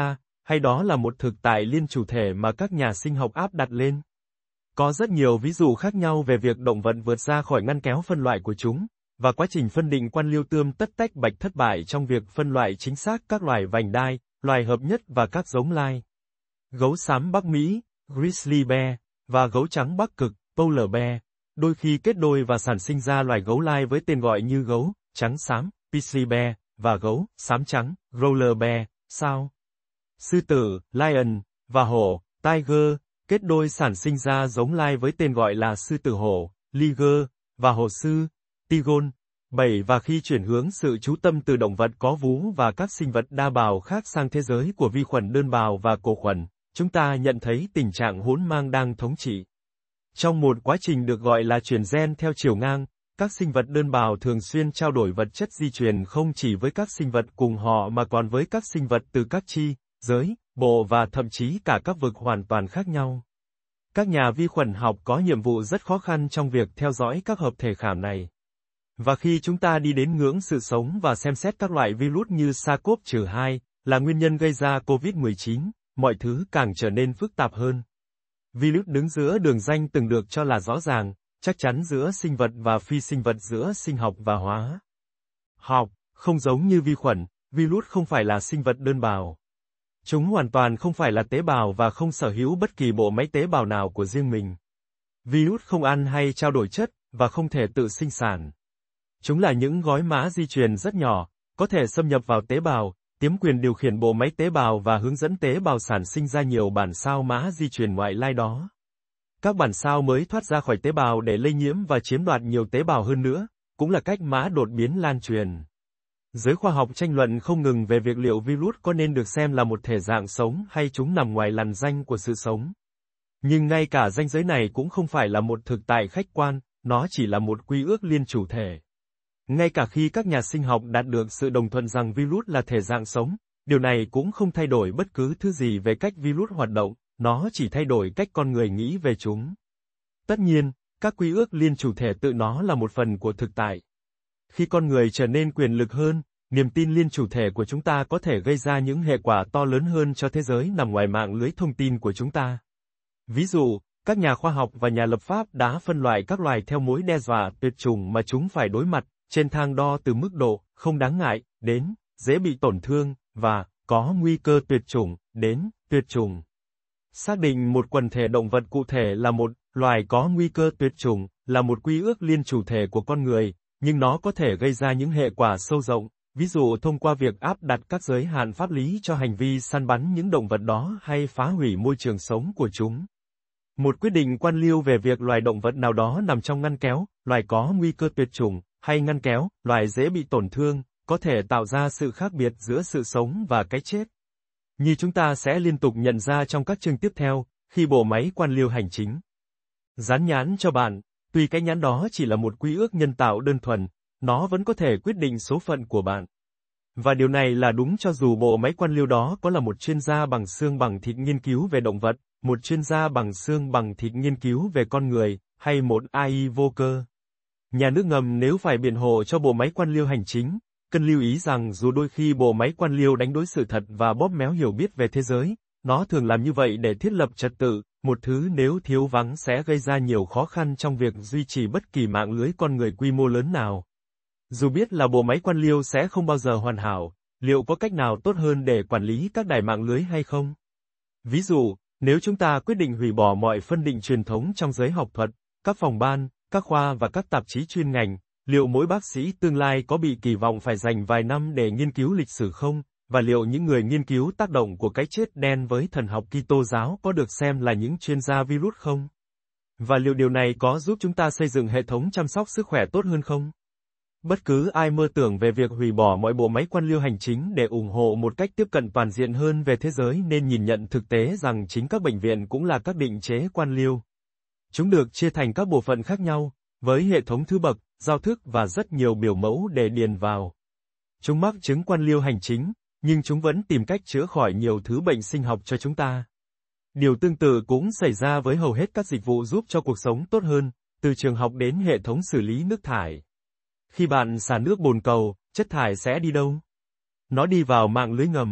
hay đó là một thực tại liên chủ thể mà các nhà sinh học áp đặt lên? Có rất nhiều ví dụ khác nhau về việc động vật vượt ra khỏi ngăn kéo phân loại của chúng, và quá trình phân định quan liêu tươm tất tách bạch thất bại trong việc phân loại chính xác các loài vành đai, loài hợp nhất và các giống lai. Gấu xám Bắc Mỹ, Grizzly Bear, và gấu trắng Bắc Cực, Polar Bear, đôi khi kết đôi và sản sinh ra loài gấu lai với tên gọi như gấu trắng xám, Grizzly Bear, và gấu xám trắng, Roller Bear, sao? Sư tử, Lion, và hổ, Tiger, kết đôi sản sinh ra giống lai với tên gọi là sư tử hổ, Liger, và hổ sư, Tigon. bảy Và khi chuyển hướng sự chú tâm từ động vật có vú và các sinh vật đa bào khác sang thế giới của vi khuẩn đơn bào và cổ khuẩn, chúng ta nhận thấy tình trạng hỗn mang đang thống trị. Trong một quá trình được gọi là chuyển gen theo chiều ngang, các sinh vật đơn bào thường xuyên trao đổi vật chất di truyền không chỉ với các sinh vật cùng họ mà còn với các sinh vật từ các chi, giới, bộ và thậm chí cả các vực hoàn toàn khác nhau. Các nhà vi khuẩn học có nhiệm vụ rất khó khăn trong việc theo dõi các hợp thể khảm này. Và khi chúng ta đi đến ngưỡng sự sống và xem xét các loại virus như SARS-CoV hai, là nguyên nhân gây ra covid mười chín, mọi thứ càng trở nên phức tạp hơn. Virus đứng giữa đường ranh từng được cho là rõ ràng, chắc chắn giữa sinh vật và phi sinh vật, giữa sinh học và hóa học. Không giống như vi khuẩn, virus không phải là sinh vật đơn bào. Chúng hoàn toàn không phải là tế bào và không sở hữu bất kỳ bộ máy tế bào nào của riêng mình. Virus không ăn hay trao đổi chất, và không thể tự sinh sản. Chúng là những gói mã di truyền rất nhỏ, có thể xâm nhập vào tế bào, chiếm quyền điều khiển bộ máy tế bào và hướng dẫn tế bào sản sinh ra nhiều bản sao mã di truyền ngoại lai đó. Các bản sao mới thoát ra khỏi tế bào để lây nhiễm và chiếm đoạt nhiều tế bào hơn nữa, cũng là cách mã đột biến lan truyền. Giới khoa học tranh luận không ngừng về việc liệu virus có nên được xem là một thể dạng sống hay chúng nằm ngoài lằn ranh của sự sống. Nhưng ngay cả ranh giới này cũng không phải là một thực tại khách quan, nó chỉ là một quy ước liên chủ thể. Ngay cả khi các nhà sinh học đạt được sự đồng thuận rằng virus là thể dạng sống, điều này cũng không thay đổi bất cứ thứ gì về cách virus hoạt động, nó chỉ thay đổi cách con người nghĩ về chúng. Tất nhiên, các quy ước liên chủ thể tự nó là một phần của thực tại. Khi con người trở nên quyền lực hơn, niềm tin liên chủ thể của chúng ta có thể gây ra những hệ quả to lớn hơn cho thế giới nằm ngoài mạng lưới thông tin của chúng ta. Ví dụ, các nhà khoa học và nhà lập pháp đã phân loại các loài theo mối đe dọa tuyệt chủng mà chúng phải đối mặt, trên thang đo từ mức độ không đáng ngại đến dễ bị tổn thương và có nguy cơ tuyệt chủng đến tuyệt chủng. Xác định một quần thể động vật cụ thể là một loài có nguy cơ tuyệt chủng là một quy ước liên chủ thể của con người, nhưng nó có thể gây ra những hệ quả sâu rộng, ví dụ thông qua việc áp đặt các giới hạn pháp lý cho hành vi săn bắn những động vật đó hay phá hủy môi trường sống của chúng. Một quyết định quan liêu về việc loài động vật nào đó nằm trong ngăn kéo, loài có nguy cơ tuyệt chủng, hay ngăn kéo, loài dễ bị tổn thương, có thể tạo ra sự khác biệt giữa sự sống và cái chết. Như chúng ta sẽ liên tục nhận ra trong các chương tiếp theo, khi bộ máy quan liêu hành chính dán nhãn cho bạn, tuy cái nhãn đó chỉ là một quy ước nhân tạo đơn thuần, nó vẫn có thể quyết định số phận của bạn. Và điều này là đúng cho dù bộ máy quan liêu đó có là một chuyên gia bằng xương bằng thịt nghiên cứu về động vật, một chuyên gia bằng xương bằng thịt nghiên cứu về con người, hay một a i vô cơ. Nhà nước ngầm nếu phải biện hộ cho bộ máy quan liêu hành chính, cần lưu ý rằng dù đôi khi bộ máy quan liêu đánh đổi sự thật và bóp méo hiểu biết về thế giới, nó thường làm như vậy để thiết lập trật tự, một thứ nếu thiếu vắng sẽ gây ra nhiều khó khăn trong việc duy trì bất kỳ mạng lưới con người quy mô lớn nào. Dù biết là bộ máy quan liêu sẽ không bao giờ hoàn hảo, liệu có cách nào tốt hơn để quản lý các đài mạng lưới hay không? Ví dụ, nếu chúng ta quyết định hủy bỏ mọi phân định truyền thống trong giới học thuật, các phòng ban, các khoa và các tạp chí chuyên ngành, liệu mỗi bác sĩ tương lai có bị kỳ vọng phải dành vài năm để nghiên cứu lịch sử không? Và liệu những người nghiên cứu tác động của cái chết đen với thần học Kitô giáo có được xem là những chuyên gia virus không? Và liệu điều này có giúp chúng ta xây dựng hệ thống chăm sóc sức khỏe tốt hơn không? Bất cứ ai mơ tưởng về việc hủy bỏ mọi bộ máy quan liêu hành chính để ủng hộ một cách tiếp cận toàn diện hơn về thế giới nên nhìn nhận thực tế rằng chính các bệnh viện cũng là các định chế quan liêu. Chúng được chia thành các bộ phận khác nhau, với hệ thống thứ bậc, giao thức và rất nhiều biểu mẫu để điền vào. Chúng mắc chứng quan liêu hành chính, nhưng chúng vẫn tìm cách chữa khỏi nhiều thứ bệnh sinh học cho chúng ta. Điều tương tự cũng xảy ra với hầu hết các dịch vụ giúp cho cuộc sống tốt hơn, từ trường học đến hệ thống xử lý nước thải. Khi bạn xả nước bồn cầu, chất thải sẽ đi đâu? Nó đi vào mạng lưới ngầm.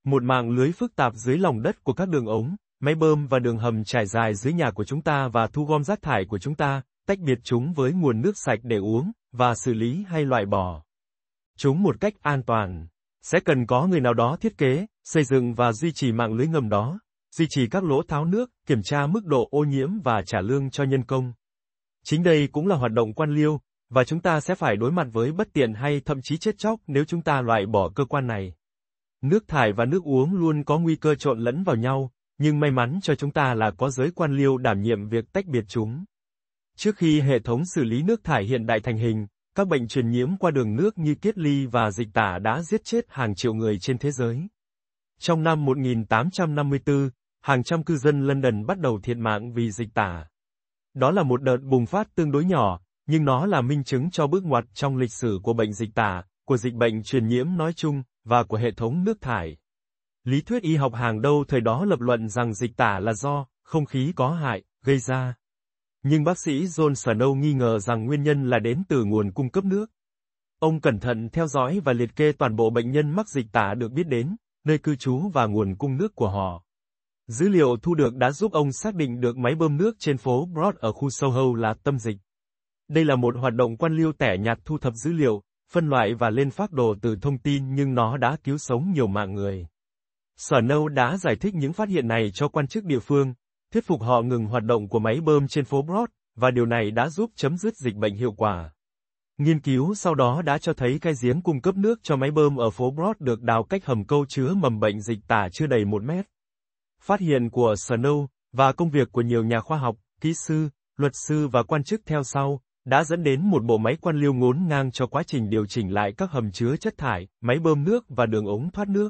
Một mạng lưới phức tạp dưới lòng đất của các đường ống, máy bơm và đường hầm trải dài dưới nhà của chúng ta và thu gom rác thải của chúng ta, tách biệt chúng với nguồn nước sạch để uống, và xử lý hay loại bỏ chúng một cách an toàn. Sẽ cần có người nào đó thiết kế, xây dựng và duy trì mạng lưới ngầm đó, duy trì các lỗ tháo nước, kiểm tra mức độ ô nhiễm và trả lương cho nhân công. Chính đây cũng là hoạt động quan liêu, và chúng ta sẽ phải đối mặt với bất tiện hay thậm chí chết chóc nếu chúng ta loại bỏ cơ quan này. Nước thải và nước uống luôn có nguy cơ trộn lẫn vào nhau, nhưng may mắn cho chúng ta là có giới quan liêu đảm nhiệm việc tách biệt chúng. Trước khi hệ thống xử lý nước thải hiện đại thành hình, các bệnh truyền nhiễm qua đường nước như kiết ly và dịch tả đã giết chết hàng triệu người trên thế giới. Trong năm một nghìn tám trăm năm mươi tư, hàng trăm cư dân London bắt đầu thiệt mạng vì dịch tả. Đó là một đợt bùng phát tương đối nhỏ, nhưng nó là minh chứng cho bước ngoặt trong lịch sử của bệnh dịch tả, của dịch bệnh truyền nhiễm nói chung, và của hệ thống nước thải. Lý thuyết y học hàng đầu thời đó lập luận rằng dịch tả là do không khí có hại gây ra. Nhưng bác sĩ John Snow nghi ngờ rằng nguyên nhân là đến từ nguồn cung cấp nước. Ông cẩn thận theo dõi và liệt kê toàn bộ bệnh nhân mắc dịch tả được biết đến, nơi cư trú và nguồn cung nước của họ. Dữ liệu thu được đã giúp ông xác định được máy bơm nước trên phố Broad ở khu Soho là tâm dịch. Đây là một hoạt động quan liêu tẻ nhạt thu thập dữ liệu, phân loại và lên phác đồ từ thông tin, nhưng nó đã cứu sống nhiều mạng người. Snow đã giải thích những phát hiện này cho quan chức địa phương, thuyết phục họ ngừng hoạt động của máy bơm trên phố Broad, và điều này đã giúp chấm dứt dịch bệnh hiệu quả. Nghiên cứu sau đó đã cho thấy cái giếng cung cấp nước cho máy bơm ở phố Broad được đào cách hầm câu chứa mầm bệnh dịch tả chưa đầy một mét. Phát hiện của Snow, và công việc của nhiều nhà khoa học, kỹ sư, luật sư và quan chức theo sau, đã dẫn đến một bộ máy quan liêu ngổn ngang cho quá trình điều chỉnh lại các hầm chứa chất thải, máy bơm nước và đường ống thoát nước.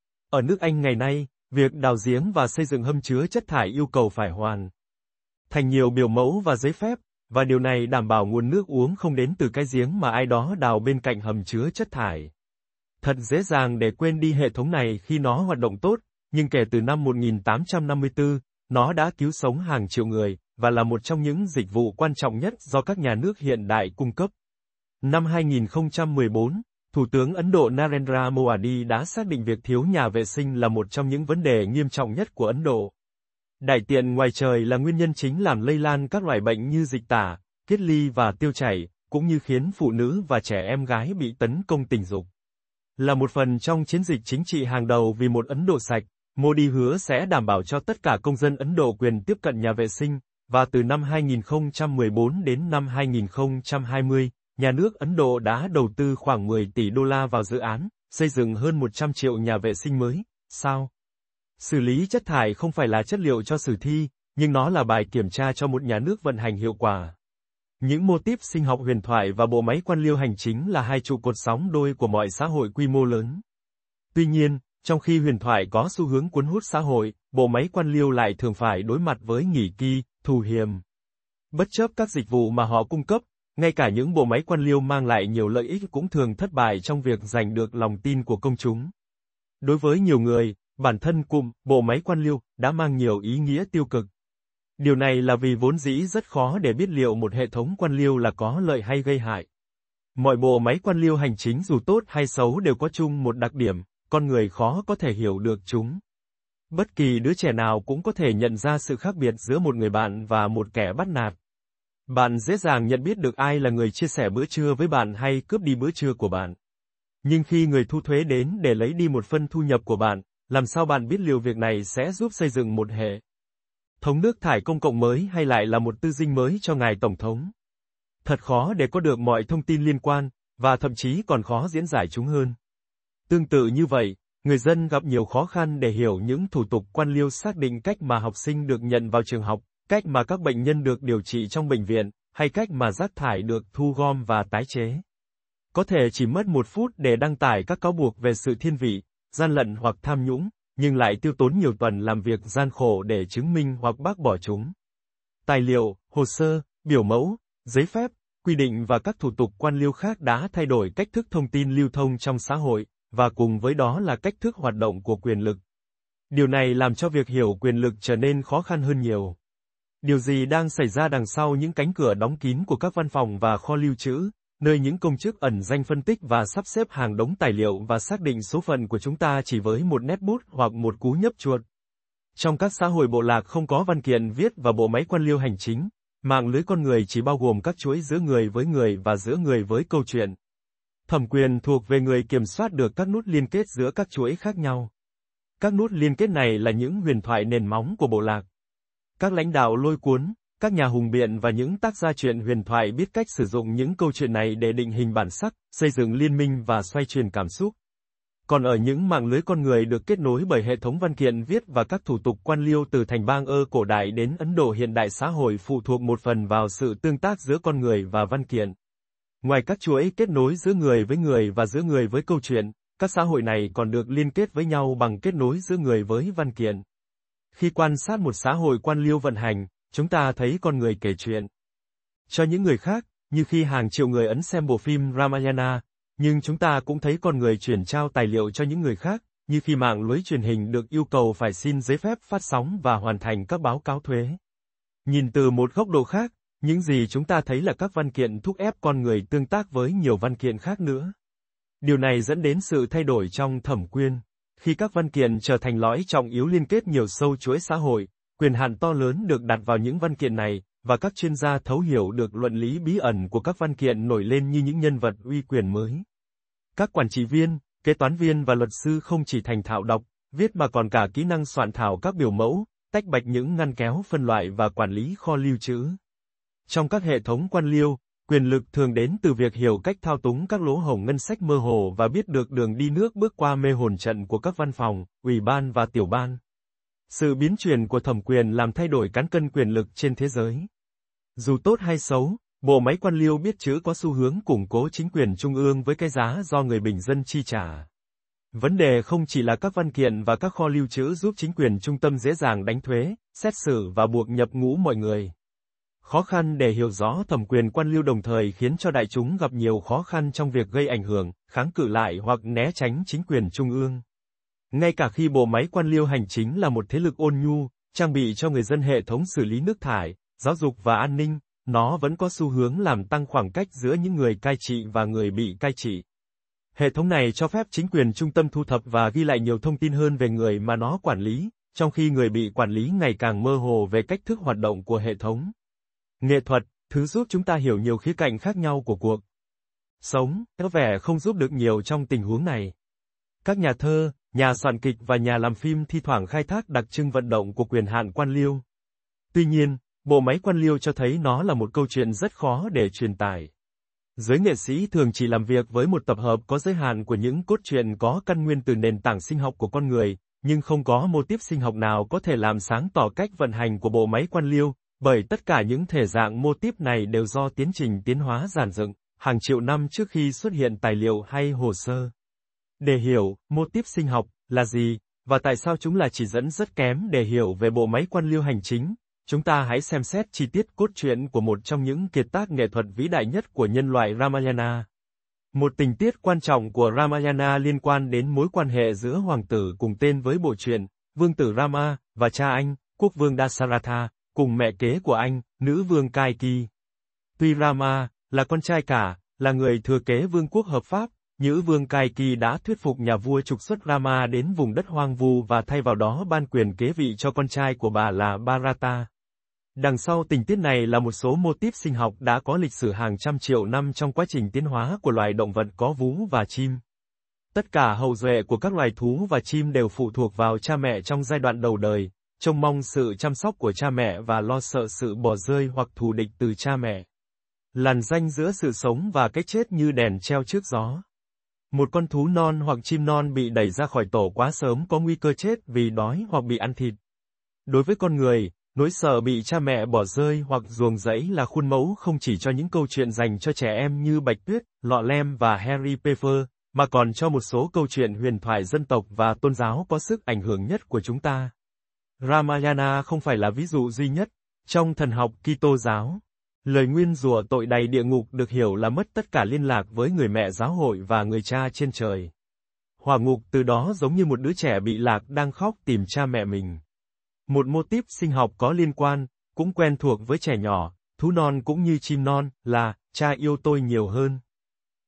Ở nước Anh ngày nay, việc đào giếng và xây dựng hầm chứa chất thải yêu cầu phải hoàn thành nhiều biểu mẫu và giấy phép, và điều này đảm bảo nguồn nước uống không đến từ cái giếng mà ai đó đào bên cạnh hầm chứa chất thải. Thật dễ dàng để quên đi hệ thống này khi nó hoạt động tốt, nhưng kể từ năm một nghìn tám trăm năm mươi tư, nó đã cứu sống hàng triệu người, và là một trong những dịch vụ quan trọng nhất do các nhà nước hiện đại cung cấp. Năm hai nghìn không trăm mười bốn, Thủ tướng Ấn Độ Narendra Modi đã xác định việc thiếu nhà vệ sinh là một trong những vấn đề nghiêm trọng nhất của Ấn Độ. Đại tiện ngoài trời là nguyên nhân chính làm lây lan các loại bệnh như dịch tả, kiết ly và tiêu chảy, cũng như khiến phụ nữ và trẻ em gái bị tấn công tình dục. Là một phần trong chiến dịch chính trị hàng đầu vì một Ấn Độ sạch, Modi hứa sẽ đảm bảo cho tất cả công dân Ấn Độ quyền tiếp cận nhà vệ sinh, và từ năm hai nghìn không trăm mười bốn đến năm hai nghìn không trăm hai mươi, nhà nước Ấn Độ đã đầu tư khoảng mười tỷ đô la vào dự án, xây dựng hơn một trăm triệu nhà vệ sinh mới. Sao? Xử lý chất thải không phải là chất liệu cho sử thi, nhưng nó là bài kiểm tra cho một nhà nước vận hành hiệu quả. Những mô típ sinh học huyền thoại và bộ máy quan liêu hành chính là hai trụ cột sóng đôi của mọi xã hội quy mô lớn. Tuy nhiên, trong khi huyền thoại có xu hướng cuốn hút xã hội, bộ máy quan liêu lại thường phải đối mặt với nghỉ ki, thù hiềm. Bất chấp các dịch vụ mà họ cung cấp, ngay cả những bộ máy quan liêu mang lại nhiều lợi ích cũng thường thất bại trong việc giành được lòng tin của công chúng. Đối với nhiều người, bản thân cụm bộ máy quan liêu đã mang nhiều ý nghĩa tiêu cực. Điều này là vì vốn dĩ rất khó để biết liệu một hệ thống quan liêu là có lợi hay gây hại. Mọi bộ máy quan liêu hành chính dù tốt hay xấu đều có chung một đặc điểm, con người khó có thể hiểu được chúng. Bất kỳ đứa trẻ nào cũng có thể nhận ra sự khác biệt giữa một người bạn và một kẻ bắt nạt. Bạn dễ dàng nhận biết được ai là người chia sẻ bữa trưa với bạn hay cướp đi bữa trưa của bạn. Nhưng khi người thu thuế đến để lấy đi một phần thu nhập của bạn, làm sao bạn biết liệu việc này sẽ giúp xây dựng một hệ thống nước thải công cộng mới hay lại là một tư dinh mới cho ngài Tổng thống? Thật khó để có được mọi thông tin liên quan, và thậm chí còn khó diễn giải chúng hơn. Tương tự như vậy, người dân gặp nhiều khó khăn để hiểu những thủ tục quan liêu xác định cách mà học sinh được nhận vào trường học, cách mà các bệnh nhân được điều trị trong bệnh viện, hay cách mà rác thải được thu gom và tái chế. Có thể chỉ mất một phút để đăng tải các cáo buộc về sự thiên vị, gian lận hoặc tham nhũng, nhưng lại tiêu tốn nhiều tuần làm việc gian khổ để chứng minh hoặc bác bỏ chúng. Tài liệu, hồ sơ, biểu mẫu, giấy phép, quy định và các thủ tục quan liêu khác đã thay đổi cách thức thông tin lưu thông trong xã hội, và cùng với đó là cách thức hoạt động của quyền lực. Điều này làm cho việc hiểu quyền lực trở nên khó khăn hơn nhiều. Điều gì đang xảy ra đằng sau những cánh cửa đóng kín của các văn phòng và kho lưu trữ? nơi những công chức ẩn danh phân tích và sắp xếp hàng đống tài liệu và xác định số phận của chúng ta chỉ với một nét bút hoặc một cú nhấp chuột. Trong các xã hội bộ lạc không có văn kiện viết và bộ máy quan liêu hành chính, mạng lưới con người chỉ bao gồm các chuỗi giữa người với người và giữa người với câu chuyện. Thẩm quyền thuộc về người kiểm soát được các nút liên kết giữa các chuỗi khác nhau. Các nút liên kết này là những huyền thoại nền móng của bộ lạc. Các lãnh đạo lôi cuốn, các nhà hùng biện và những tác gia truyện huyền thoại biết cách sử dụng những câu chuyện này để định hình bản sắc, xây dựng liên minh và xoay truyền cảm xúc. Còn ở những mạng lưới con người được kết nối bởi hệ thống văn kiện viết và các thủ tục quan liêu từ thành bang Ơ cổ đại đến Ấn Độ hiện đại, xã hội phụ thuộc một phần vào sự tương tác giữa con người và văn kiện. Ngoài các chuỗi kết nối giữa người với người và giữa người với câu chuyện, các xã hội này còn được liên kết với nhau bằng kết nối giữa người với văn kiện. Khi quan sát một xã hội quan liêu vận hành, chúng ta thấy con người kể chuyện cho những người khác, như khi hàng triệu người ấn xem bộ phim Ramayana, nhưng chúng ta cũng thấy con người chuyển trao tài liệu cho những người khác, như khi mạng lưới truyền hình được yêu cầu phải xin giấy phép phát sóng và hoàn thành các báo cáo thuế. Nhìn từ một góc độ khác, những gì chúng ta thấy là các văn kiện thúc ép con người tương tác với nhiều văn kiện khác nữa. Điều này dẫn đến sự thay đổi trong thẩm quyền. Khi các văn kiện trở thành lõi trọng yếu liên kết nhiều sâu chuỗi xã hội, quyền hạn to lớn được đặt vào những văn kiện này, và các chuyên gia thấu hiểu được luận lý bí ẩn của các văn kiện nổi lên như những nhân vật uy quyền mới. Các quản trị viên, kế toán viên và luật sư không chỉ thành thạo đọc, viết mà còn cả kỹ năng soạn thảo các biểu mẫu, tách bạch những ngăn kéo phân loại và quản lý kho lưu trữ. Trong các hệ thống quan liêu, quyền lực thường đến từ việc hiểu cách thao túng các lỗ hổng ngân sách mơ hồ và biết được đường đi nước bước qua mê hồn trận của các văn phòng, ủy ban và tiểu ban. Sự biến chuyển của thẩm quyền làm thay đổi cán cân quyền lực trên thế giới. Dù tốt hay xấu, bộ máy quan liêu biết chữ có xu hướng củng cố chính quyền trung ương với cái giá do người bình dân chi trả. Vấn đề không chỉ là các văn kiện và các kho lưu trữ giúp chính quyền trung tâm dễ dàng đánh thuế, xét xử và buộc nhập ngũ mọi người. Khó khăn để hiểu rõ thẩm quyền quan liêu đồng thời khiến cho đại chúng gặp nhiều khó khăn trong việc gây ảnh hưởng, kháng cự lại hoặc né tránh chính quyền trung ương. Ngay cả khi bộ máy quan liêu hành chính là một thế lực ôn nhu, trang bị cho người dân hệ thống xử lý nước thải, giáo dục và an ninh, nó vẫn có xu hướng làm tăng khoảng cách giữa những người cai trị và người bị cai trị. Hệ thống này cho phép chính quyền trung tâm thu thập và ghi lại nhiều thông tin hơn về người mà nó quản lý, trong khi người bị quản lý ngày càng mơ hồ về cách thức hoạt động của hệ thống. Nghệ thuật, thứ giúp chúng ta hiểu nhiều khía cạnh khác nhau của cuộc sống, có vẻ không giúp được nhiều trong tình huống này. Các nhà thơ, nhà soạn kịch và nhà làm phim thi thoảng khai thác đặc trưng vận động của quyền hạn quan liêu. Tuy nhiên, bộ máy quan liêu cho thấy nó là một câu chuyện rất khó để truyền tải. Giới nghệ sĩ thường chỉ làm việc với một tập hợp có giới hạn của những cốt truyện có căn nguyên từ nền tảng sinh học của con người, nhưng không có mô típ sinh học nào có thể làm sáng tỏ cách vận hành của bộ máy quan liêu, bởi tất cả những thể dạng mô típ này đều do tiến trình tiến hóa dàn dựng, hàng triệu năm trước khi xuất hiện tài liệu hay hồ sơ. Để hiểu, mô típ sinh học là gì, và tại sao chúng là chỉ dẫn rất kém để hiểu về bộ máy quan liêu hành chính, chúng ta hãy xem xét chi tiết cốt truyện của một trong những kiệt tác nghệ thuật vĩ đại nhất của nhân loại Ramayana. Một tình tiết quan trọng của Ramayana liên quan đến mối quan hệ giữa hoàng tử cùng tên với bộ truyện, vương tử Rama, và cha anh, quốc vương Dasaratha, cùng mẹ kế của anh, nữ vương Kaikeyi. Tuy Rama là con trai cả, là người thừa kế vương quốc hợp pháp, nữ vương Kaikeyi đã thuyết phục nhà vua trục xuất Rama đến vùng đất hoang vu và thay vào đó ban quyền kế vị cho con trai của bà là Bharata. Đằng sau tình tiết này là một số mô típ sinh học đã có lịch sử hàng trăm triệu năm trong quá trình tiến hóa của loài động vật có vú và chim. Tất cả hậu duệ của các loài thú và chim đều phụ thuộc vào cha mẹ trong giai đoạn đầu đời, trông mong sự chăm sóc của cha mẹ và lo sợ sự bỏ rơi hoặc thù địch từ cha mẹ. Lằn ranh giữa sự sống và cái chết như đèn treo trước gió. Một con thú non hoặc chim non bị đẩy ra khỏi tổ quá sớm có nguy cơ chết vì đói hoặc bị ăn thịt. Đối với con người, nỗi sợ bị cha mẹ bỏ rơi hoặc ruồng rẫy là khuôn mẫu không chỉ cho những câu chuyện dành cho trẻ em như Bạch Tuyết, Lọ Lem và Harry Potter, mà còn cho một số câu chuyện huyền thoại dân tộc và tôn giáo có sức ảnh hưởng nhất của chúng ta. Ramayana không phải là ví dụ duy nhất. Trong thần học Kitô giáo, lời nguyên rủa tội đầy địa ngục được hiểu là mất tất cả liên lạc với người mẹ giáo hội và người cha trên trời. Hỏa ngục từ đó giống như một đứa trẻ bị lạc đang khóc tìm cha mẹ mình. Một mô típ sinh học có liên quan, cũng quen thuộc với trẻ nhỏ, thú non cũng như chim non, là cha yêu tôi nhiều hơn.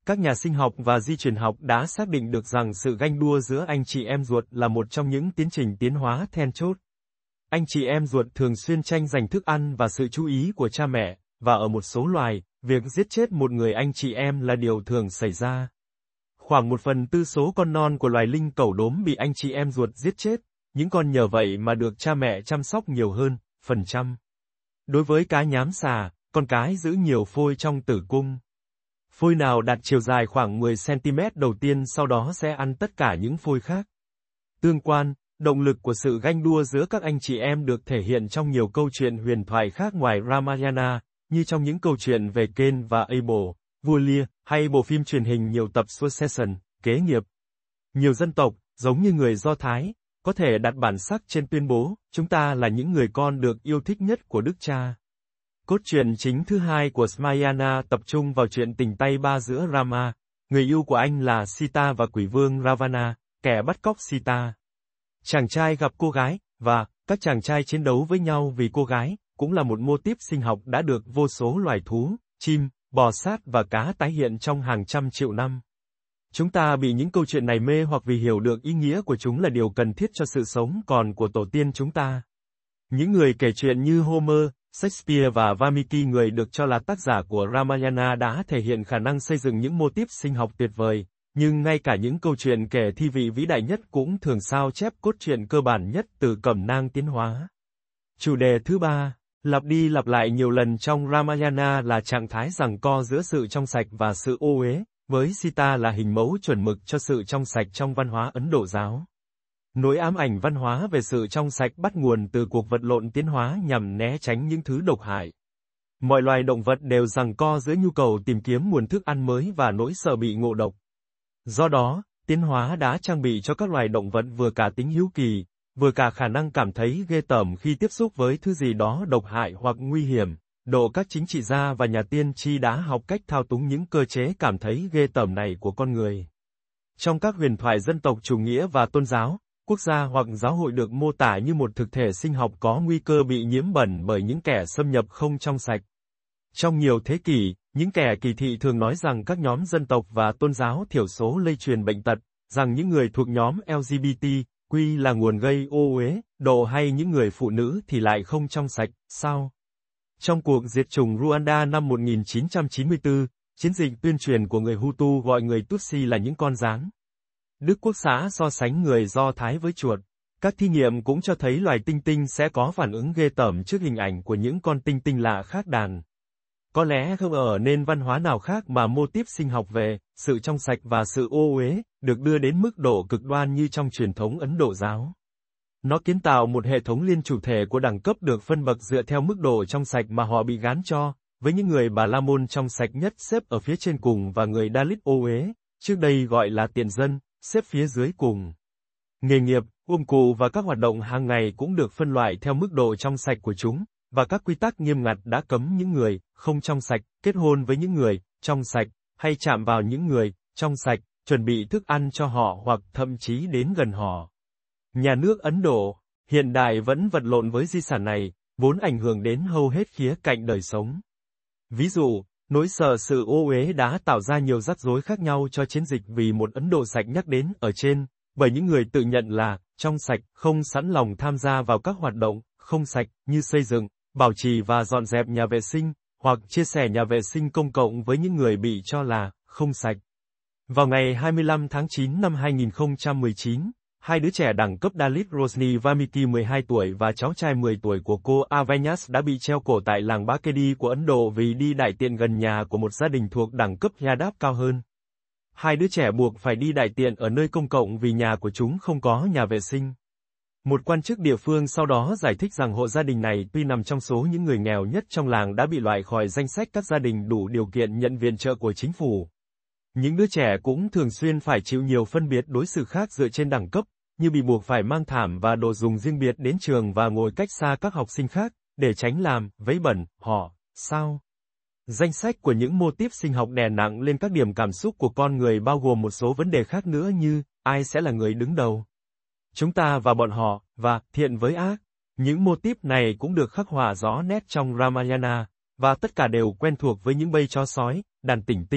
Các nhà sinh học và di truyền học đã xác định được rằng sự ganh đua giữa anh chị em ruột là một trong những tiến trình tiến hóa then chốt. Anh chị em ruột thường xuyên tranh giành thức ăn và sự chú ý của cha mẹ, và ở một số loài, việc giết chết một người anh chị em là điều thường xảy ra. Khoảng một phần tư số con non của loài linh cẩu đốm bị anh chị em ruột giết chết, những con nhờ vậy mà được cha mẹ chăm sóc nhiều hơn, phần trăm. Đối với cá nhám xà, con cái giữ nhiều phôi trong tử cung. Phôi nào đạt chiều dài khoảng mười xăng-ti-mét đầu tiên sau đó sẽ ăn tất cả những phôi khác. Tương quan, động lực của sự ganh đua giữa các anh chị em được thể hiện trong nhiều câu chuyện huyền thoại khác ngoài Ramayana, như trong những câu chuyện về Cain và Abel, vua Lear, hay bộ phim truyền hình nhiều tập Succession, kế nghiệp. Nhiều dân tộc, giống như người Do Thái, có thể đặt bản sắc trên tuyên bố, chúng ta là những người con được yêu thích nhất của Đức Cha. Cốt truyện chính thứ hai của Ramayana tập trung vào chuyện tình tay ba giữa Rama, người yêu của anh là Sita và quỷ vương Ravana, kẻ bắt cóc Sita. Chàng trai gặp cô gái, và các chàng trai chiến đấu với nhau vì cô gái, cũng là một mô típ sinh học đã được vô số loài thú, chim, bò sát và cá tái hiện trong hàng trăm triệu năm. Chúng ta bị những câu chuyện này mê hoặc vì hiểu được ý nghĩa của chúng là điều cần thiết cho sự sống còn của tổ tiên chúng ta. Những người kể chuyện như Homer, Shakespeare và Valmiki, người được cho là tác giả của Ramayana, đã thể hiện khả năng xây dựng những mô típ sinh học tuyệt vời, nhưng ngay cả những câu chuyện kể thi vị vĩ đại nhất cũng thường sao chép cốt truyện cơ bản nhất từ cẩm nang tiến hóa. Chủ đề thứ ba, lặp đi lặp lại nhiều lần trong Ramayana là trạng thái giằng co giữa sự trong sạch và sự ô uế, với Sita là hình mẫu chuẩn mực cho sự trong sạch trong văn hóa Ấn Độ giáo. Nỗi ám ảnh văn hóa về sự trong sạch bắt nguồn từ cuộc vật lộn tiến hóa nhằm né tránh những thứ độc hại. Mọi loài động vật đều giằng co giữa nhu cầu tìm kiếm nguồn thức ăn mới và nỗi sợ bị ngộ độc. Do đó, tiến hóa đã trang bị cho các loài động vật vừa cả tính hiếu kỳ, vừa cả khả năng cảm thấy ghê tởm khi tiếp xúc với thứ gì đó độc hại hoặc nguy hiểm. Độ các chính trị gia và nhà tiên tri đã học cách thao túng những cơ chế cảm thấy ghê tởm này của con người. Trong các huyền thoại dân tộc chủ nghĩa và tôn giáo, quốc gia hoặc giáo hội được mô tả như một thực thể sinh học có nguy cơ bị nhiễm bẩn bởi những kẻ xâm nhập không trong sạch. Trong nhiều thế kỷ, những kẻ kỳ thị thường nói rằng các nhóm dân tộc và tôn giáo thiểu số lây truyền bệnh tật, rằng những người thuộc nhóm L G B T Q là nguồn gây ô uế, độ hay những người phụ nữ thì lại không trong sạch, sao? Trong cuộc diệt chủng Rwanda năm một nghìn chín trăm chín mươi tư, chiến dịch tuyên truyền của người Hutu gọi người Tutsi là những con gián. Đức Quốc xã so sánh người Do Thái với chuột. Các thí nghiệm cũng cho thấy loài tinh tinh sẽ có phản ứng ghê tởm trước hình ảnh của những con tinh tinh lạ khác đàn. Có lẽ không ở nền văn hóa nào khác mà mô típ sinh học về sự trong sạch và sự ô uế được đưa đến mức độ cực đoan như trong truyền thống Ấn Độ giáo. Nó kiến tạo một hệ thống liên chủ thể của đẳng cấp được phân bậc dựa theo mức độ trong sạch mà họ bị gán cho, với những người Bà La Môn trong sạch nhất xếp ở phía trên cùng và người Dalit ô uế, trước đây gọi là tiện dân, xếp phía dưới cùng. Nghề nghiệp, ôm cụ và các hoạt động hàng ngày cũng được phân loại theo mức độ trong sạch của chúng, và các quy tắc nghiêm ngặt đã cấm những người không trong sạch kết hôn với những người trong sạch, hay chạm vào những người trong sạch, chuẩn bị thức ăn cho họ hoặc thậm chí đến gần họ. Nhà nước Ấn Độ hiện đại vẫn vật lộn với di sản này, vốn ảnh hưởng đến hầu hết khía cạnh đời sống. Ví dụ, nỗi sợ sự ô uế đã tạo ra nhiều rắc rối khác nhau cho chiến dịch vì một Ấn Độ sạch nhắc đến ở trên, bởi những người tự nhận là trong sạch không sẵn lòng tham gia vào các hoạt động không sạch như xây dựng, bảo trì và dọn dẹp nhà vệ sinh, hoặc chia sẻ nhà vệ sinh công cộng với những người bị cho là không sạch. Vào ngày hai mươi lăm tháng chín năm hai nghìn không trăm mười chín, hai đứa trẻ đẳng cấp Dalit Rosni Valmiki mười hai tuổi và cháu trai mười tuổi của cô Avanyas đã bị treo cổ tại làng Bakedi của Ấn Độ vì đi đại tiện gần nhà của một gia đình thuộc đẳng cấp Yadav cao hơn. Hai đứa trẻ buộc phải đi đại tiện ở nơi công cộng vì nhà của chúng không có nhà vệ sinh. Một quan chức địa phương sau đó giải thích rằng hộ gia đình này tuy nằm trong số những người nghèo nhất trong làng đã bị loại khỏi danh sách các gia đình đủ điều kiện nhận viện trợ của chính phủ. Những đứa trẻ cũng thường xuyên phải chịu nhiều phân biệt đối xử khác dựa trên đẳng cấp, như bị buộc phải mang thảm và đồ dùng riêng biệt đến trường và ngồi cách xa các học sinh khác, để tránh làm vấy bẩn họ. Sao? Danh sách của những mô típ sinh học đè nặng lên các điểm cảm xúc của con người bao gồm một số vấn đề khác nữa như, ai sẽ là người đứng đầu? Chúng ta và bọn họ, và thiện với ác. Những mô típ này cũng được khắc họa rõ nét trong Ramayana, và tất cả đều quen thuộc với những bầy chó sói, đàn tỉnh tinh,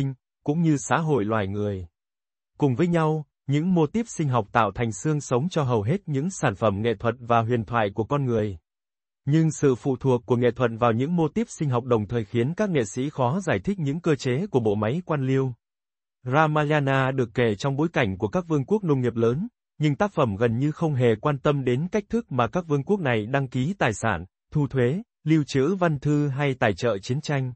cũng như xã hội loài người. Cùng với nhau, những mô típ sinh học tạo thành xương sống cho hầu hết những sản phẩm nghệ thuật và huyền thoại của con người. Nhưng sự phụ thuộc của nghệ thuật vào những mô típ sinh học đồng thời khiến các nghệ sĩ khó giải thích những cơ chế của bộ máy quan liêu. Ramayana được kể trong bối cảnh của các vương quốc nông nghiệp lớn, nhưng tác phẩm gần như không hề quan tâm đến cách thức mà các vương quốc này đăng ký tài sản, thu thuế, lưu trữ văn thư hay tài trợ chiến tranh.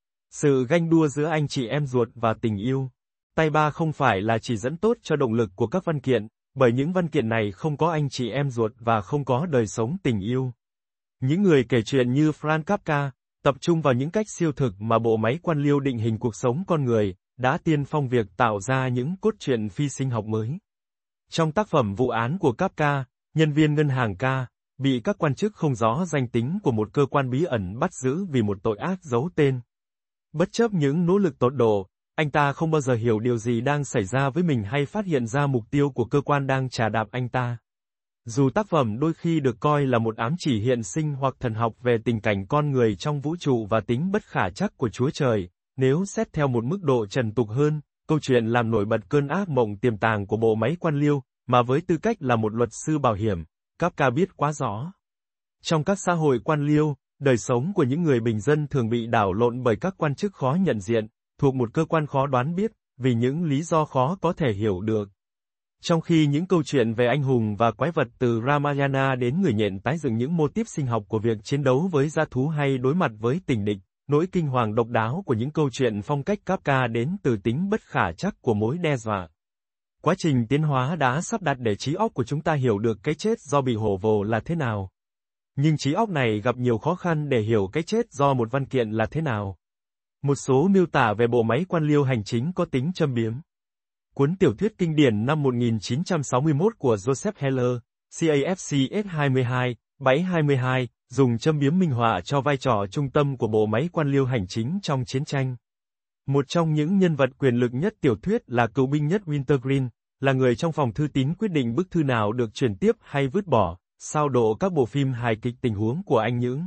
Sự ganh đua giữa anh chị em ruột và tình yêu. Tay ba không phải là chỉ dẫn tốt cho động lực của các văn kiện, bởi những văn kiện này không có anh chị em ruột và không có đời sống tình yêu. Những người kể chuyện như Franz Kafka, tập trung vào những cách siêu thực mà bộ máy quan liêu định hình cuộc sống con người, đã tiên phong việc tạo ra những cốt truyện phi sinh học mới. Trong tác phẩm vụ án của Kafka, nhân viên ngân hàng K, bị các quan chức không rõ danh tính của một cơ quan bí ẩn bắt giữ vì một tội ác giấu tên. Bất chấp những nỗ lực tột độ, anh ta không bao giờ hiểu điều gì đang xảy ra với mình hay phát hiện ra mục tiêu của cơ quan đang trà đạp anh ta. Dù tác phẩm đôi khi được coi là một ám chỉ hiện sinh hoặc thần học về tình cảnh con người trong vũ trụ và tính bất khả trắc của Chúa Trời, nếu xét theo một mức độ trần tục hơn, câu chuyện làm nổi bật cơn ác mộng tiềm tàng của bộ máy quan liêu, mà với tư cách là một luật sư bảo hiểm, Kafka biết quá rõ. Trong các xã hội quan liêu, đời sống của những người bình dân thường bị đảo lộn bởi các quan chức khó nhận diện, thuộc một cơ quan khó đoán biết, vì những lý do khó có thể hiểu được. Trong khi những câu chuyện về anh hùng và quái vật từ Ramayana đến người nhện tái dựng những mô típ sinh học của việc chiến đấu với dã thú hay đối mặt với tình địch, nỗi kinh hoàng độc đáo của những câu chuyện phong cách Kafka đến từ tính bất khả trắc của mối đe dọa. Quá trình tiến hóa đã sắp đặt để trí óc của chúng ta hiểu được cái chết do bị hổ vồ là thế nào. Nhưng trí óc này gặp nhiều khó khăn để hiểu cái chết do một văn kiện là thế nào. Một số miêu tả về bộ máy quan liêu hành chính có tính châm biếm. Cuốn tiểu thuyết kinh điển năm một nghìn chín trăm sáu mươi mốt của Joseph Heller, C A F C S hai mươi hai, bảy hai mươi hai, dùng châm biếm minh họa cho vai trò trung tâm của bộ máy quan liêu hành chính trong chiến tranh. Một trong những nhân vật quyền lực nhất tiểu thuyết là cựu binh nhất Wintergreen, là người trong phòng thư tín quyết định bức thư nào được chuyển tiếp hay vứt bỏ, sao độ các bộ phim hài kịch tình huống của anh những.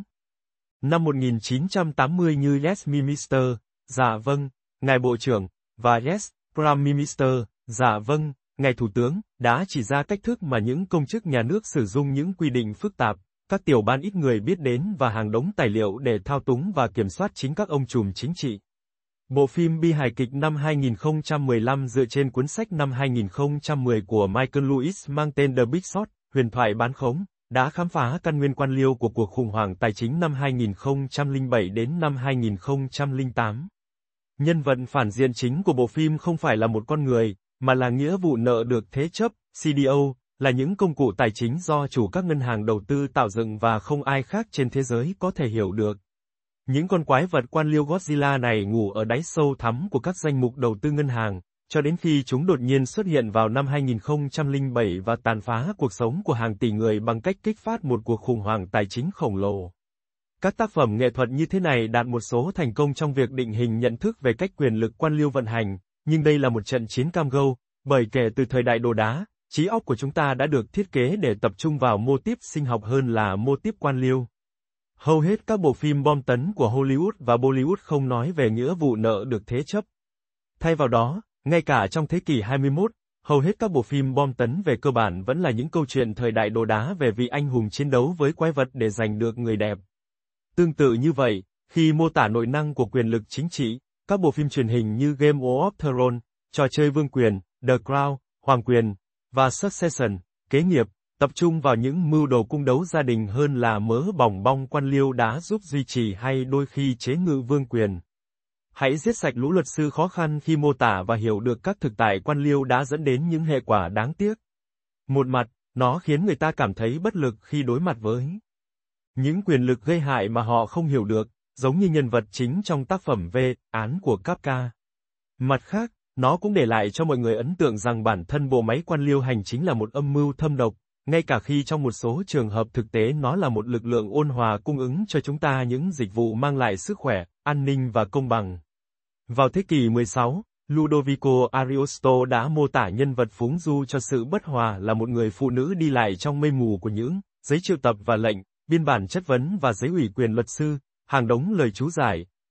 Năm một nghìn chín trăm tám mươi như Yes Minister, dạ vâng, ngài bộ trưởng, và Yes, Prime Minister, dạ vâng, ngài thủ tướng, đã chỉ ra cách thức mà những công chức nhà nước sử dụng những quy định phức tạp, các tiểu ban ít người biết đến và hàng đống tài liệu để thao túng và kiểm soát chính các ông trùm chính trị. Bộ phim bi hài kịch năm hai nghìn không trăm mười lăm dựa trên cuốn sách năm hai nghìn không trăm mười của Michael Lewis mang tên The Big Short, huyền thoại bán khống, đã khám phá căn nguyên quan liêu của cuộc khủng hoảng tài chính năm hai nghìn không trăm lẻ bảy đến năm hai nghìn không trăm lẻ tám. Nhân vật phản diện chính của bộ phim không phải là một con người, mà là nghĩa vụ nợ được thế chấp, C D O, là những công cụ tài chính do chủ các ngân hàng đầu tư tạo dựng và không ai khác trên thế giới có thể hiểu được. Những con quái vật quan liêu Godzilla này ngủ ở đáy sâu thẳm của các danh mục đầu tư ngân hàng, cho đến khi chúng đột nhiên xuất hiện vào năm hai nghìn không trăm lẻ bảy và tàn phá cuộc sống của hàng tỷ người bằng cách kích phát một cuộc khủng hoảng tài chính khổng lồ. Các tác phẩm nghệ thuật như thế này đạt một số thành công trong việc định hình nhận thức về cách quyền lực quan liêu vận hành, nhưng đây là một trận chiến cam go, bởi kể từ thời đại đồ đá, trí óc của chúng ta đã được thiết kế để tập trung vào mô típ sinh học hơn là mô típ quan liêu. Hầu hết các bộ phim bom tấn của Hollywood và Bollywood không nói về nghĩa vụ nợ được thế chấp. Thay vào đó, ngay cả trong thế kỷ hai mươi mốt, hầu hết các bộ phim bom tấn về cơ bản vẫn là những câu chuyện thời đại đồ đá về vị anh hùng chiến đấu với quái vật để giành được người đẹp. Tương tự như vậy, khi mô tả nội năng của quyền lực chính trị, các bộ phim truyền hình như Game of Thrones, Trò chơi vương quyền, The Crown, Hoàng quyền, và Succession, Kế nghiệp, tập trung vào những mưu đồ cung đấu gia đình hơn là mớ bòng bong quan liêu đã giúp duy trì hay đôi khi chế ngự vương quyền. Hãy giết sạch lũ luật sư khó khăn khi mô tả và hiểu được các thực tại quan liêu đã dẫn đến những hệ quả đáng tiếc. Một mặt, nó khiến người ta cảm thấy bất lực khi đối mặt với những quyền lực gây hại mà họ không hiểu được, giống như nhân vật chính trong tác phẩm về án của Kafka. Mặt khác, nó cũng để lại cho mọi người ấn tượng rằng bản thân bộ máy quan liêu hành chính là một âm mưu thâm độc, ngay cả khi trong một số trường hợp thực tế nó là một lực lượng ôn hòa cung ứng cho chúng ta những dịch vụ mang lại sức khỏe, an ninh và công bằng. Vào thế kỷ mười sáu, Ludovico Ariosto đã mô tả nhân vật phúng du cho sự bất hòa là một người phụ nữ đi lại trong mây mù của những giấy triệu tập và lệnh, biên bản chất vấn và giấy ủy quyền luật sư, hàng đống lời chú giải,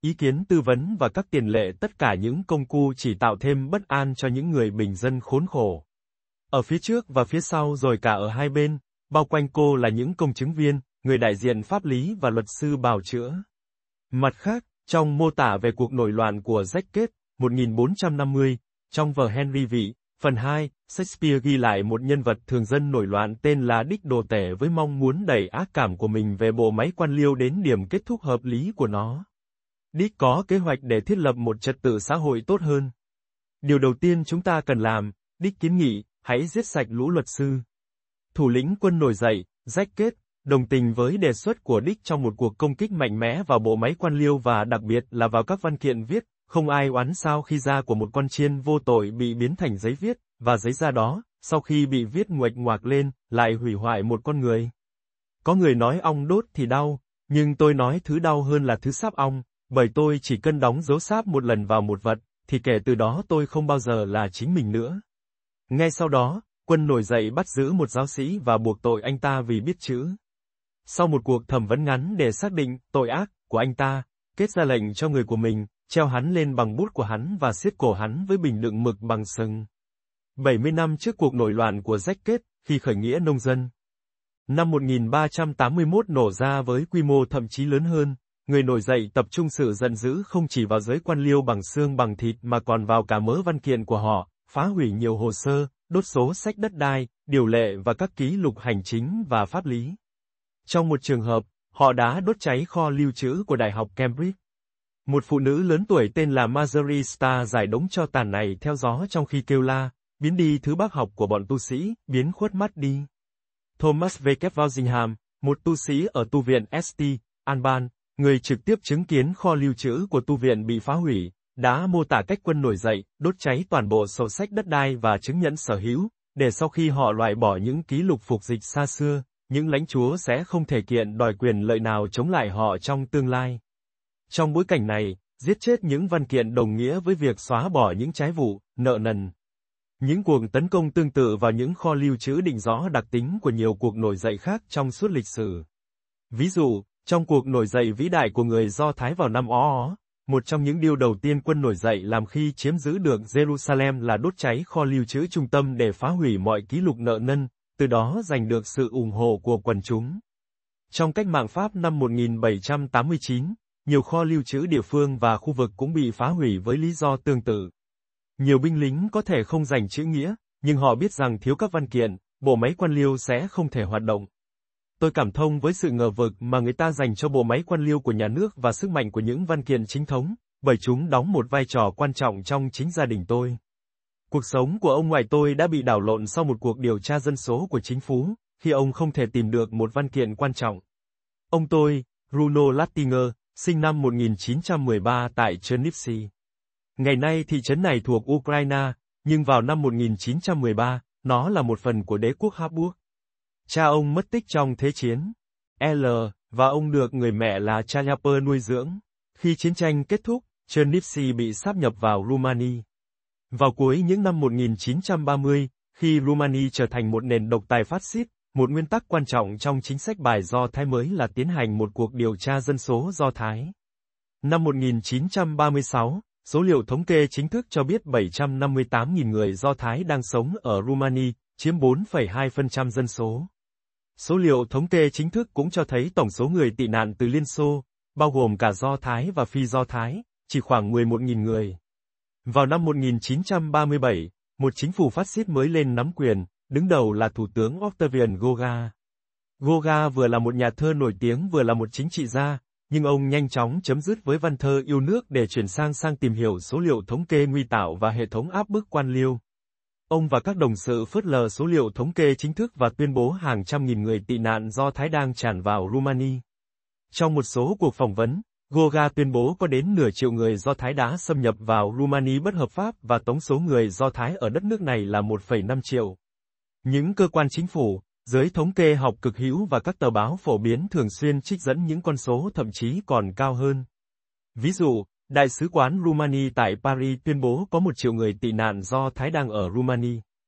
ý kiến tư vấn và các tiền lệ, tất cả những công cụ chỉ tạo thêm bất an cho những người bình dân khốn khổ. Ở phía trước và phía sau rồi cả ở hai bên, bao quanh cô là những công chứng viên, người đại diện pháp lý và luật sư bào chữa. Mặt khác, trong mô tả về cuộc nổi loạn của Zacket, một nghìn bốn trăm năm mươi, trong vở Henry Vị, phần hai, Shakespeare ghi lại một nhân vật thường dân nổi loạn tên là Dick đồ tể với mong muốn đẩy ác cảm của mình về bộ máy quan liêu đến điểm kết thúc hợp lý của nó. Dick có kế hoạch để thiết lập một trật tự xã hội tốt hơn. Điều đầu tiên chúng ta cần làm, Dick kiến nghị, hãy giết sạch lũ luật sư. Thủ lĩnh quân nổi dậy, Zacket, đồng tình với đề xuất của Dick trong một cuộc công kích mạnh mẽ vào bộ máy quan liêu và đặc biệt là vào các văn kiện viết, không ai oán sao khi da của một con chiên vô tội bị biến thành giấy viết, và giấy da đó, sau khi bị viết nguệch ngoạc lên, lại hủy hoại một con người. Có người nói ong đốt thì đau, nhưng tôi nói thứ đau hơn là thứ sáp ong, bởi tôi chỉ cần đóng dấu sáp một lần vào một vật, thì kể từ đó tôi không bao giờ là chính mình nữa. Ngay sau đó, quân nổi dậy bắt giữ một giáo sĩ và buộc tội anh ta vì biết chữ. Sau một cuộc thẩm vấn ngắn để xác định tội ác của anh ta, kết ra lệnh cho người của mình, treo hắn lên bằng bút của hắn và siết cổ hắn với bình đựng mực bằng sừng. bảy mươi năm trước cuộc nổi loạn của Zacket, khi khởi nghĩa nông dân. Năm một nghìn ba trăm tám mươi mốt nổ ra với quy mô thậm chí lớn hơn, người nổi dậy tập trung sự giận dữ không chỉ vào giới quan liêu bằng xương bằng thịt mà còn vào cả mớ văn kiện của họ, phá hủy nhiều hồ sơ, đốt số sách đất đai, điều lệ và các ký lục hành chính và pháp lý. Trong một trường hợp, họ đã đốt cháy kho lưu trữ của Đại học Cambridge. Một phụ nữ lớn tuổi tên là Marjorie Starr giải đống tro tàn này theo gió trong khi kêu la, biến đi thứ bác học của bọn tu sĩ, biến khuất mắt đi. Thomas W. Walsingham, một tu sĩ ở tu viện S T Alban, người trực tiếp chứng kiến kho lưu trữ của tu viện bị phá hủy, đã mô tả cách quân nổi dậy, đốt cháy toàn bộ sổ sách đất đai và chứng nhận sở hữu, để sau khi họ loại bỏ những ký lục phục dịch xa xưa, những lãnh chúa sẽ không thể kiện đòi quyền lợi nào chống lại họ trong tương lai. Trong bối cảnh này, giết chết những văn kiện đồng nghĩa với việc xóa bỏ những trái vụ, nợ nần. Những cuộc tấn công tương tự vào những kho lưu trữ định rõ đặc tính của nhiều cuộc nổi dậy khác trong suốt lịch sử. Ví dụ, trong cuộc nổi dậy vĩ đại của người Do Thái vào năm Ó Ó, một trong những điều đầu tiên quân nổi dậy làm khi chiếm giữ được Jerusalem là đốt cháy kho lưu trữ trung tâm để phá hủy mọi ký lục nợ nần, từ đó giành được sự ủng hộ của quần chúng. Trong cách mạng Pháp năm một nghìn bảy trăm tám mươi chín, nhiều kho lưu trữ địa phương và khu vực cũng bị phá hủy với lý do tương tự. Nhiều binh lính có thể không giành chữ nghĩa, nhưng họ biết rằng thiếu các văn kiện, bộ máy quan liêu sẽ không thể hoạt động. Tôi cảm thông với sự ngờ vực mà người ta dành cho bộ máy quan liêu của nhà nước và sức mạnh của những văn kiện chính thống, bởi chúng đóng một vai trò quan trọng trong chính gia đình tôi. Cuộc sống của ông ngoại tôi đã bị đảo lộn sau một cuộc điều tra dân số của chính phủ, khi ông không thể tìm được một văn kiện quan trọng. Ông tôi, Bruno Latinger, sinh năm một nghìn chín trăm mười ba tại Chernivtsi. Ngày nay thị trấn này thuộc Ukraine, nhưng vào năm một nghìn chín trăm mười ba, nó là một phần của đế quốc Habsburg. Cha ông mất tích trong Thế chiến L, và ông được người mẹ là Chaliapă nuôi dưỡng. Khi chiến tranh kết thúc, Chernivtsi bị sáp nhập vào Rumani. Vào cuối những năm một nghìn chín trăm ba mươi, khi Rumani trở thành một nền độc tài phát xít, một nguyên tắc quan trọng trong chính sách bài Do Thái mới là tiến hành một cuộc điều tra dân số Do Thái. Năm một nghìn chín trăm ba mươi sáu, số liệu thống kê chính thức cho biết bảy trăm năm mươi tám nghìn người Do Thái đang sống ở Rumani, chiếm bốn phẩy hai phần trăm dân số. Số liệu thống kê chính thức cũng cho thấy tổng số người tị nạn từ Liên Xô, bao gồm cả Do Thái và phi Do Thái, chỉ khoảng mười một nghìn người. Vào năm một nghìn chín trăm ba mươi bảy, một chính phủ phát xít mới lên nắm quyền, đứng đầu là Thủ tướng Octavian Goga. Goga vừa là một nhà thơ nổi tiếng vừa là một chính trị gia, nhưng ông nhanh chóng chấm dứt với văn thơ yêu nước để chuyển sang sang tìm hiểu số liệu thống kê nguy tạo và hệ thống áp bức quan liêu. Ông và các đồng sự phớt lờ số liệu thống kê chính thức và tuyên bố hàng trăm nghìn người tị nạn Do Thái đang tràn vào Rumani. Trong một số cuộc phỏng vấn, Goga tuyên bố có đến nửa triệu người Do Thái đã xâm nhập vào Rumani bất hợp pháp và tổng số người Do Thái ở đất nước này là một phẩy năm triệu. Những cơ quan chính phủ, giới thống kê học cực hữu và các tờ báo phổ biến thường xuyên trích dẫn những con số thậm chí còn cao hơn. Ví dụ, Đại sứ quán Rumani tại Paris tuyên bố có một triệu người tị nạn Do Thái đang ở Rumani.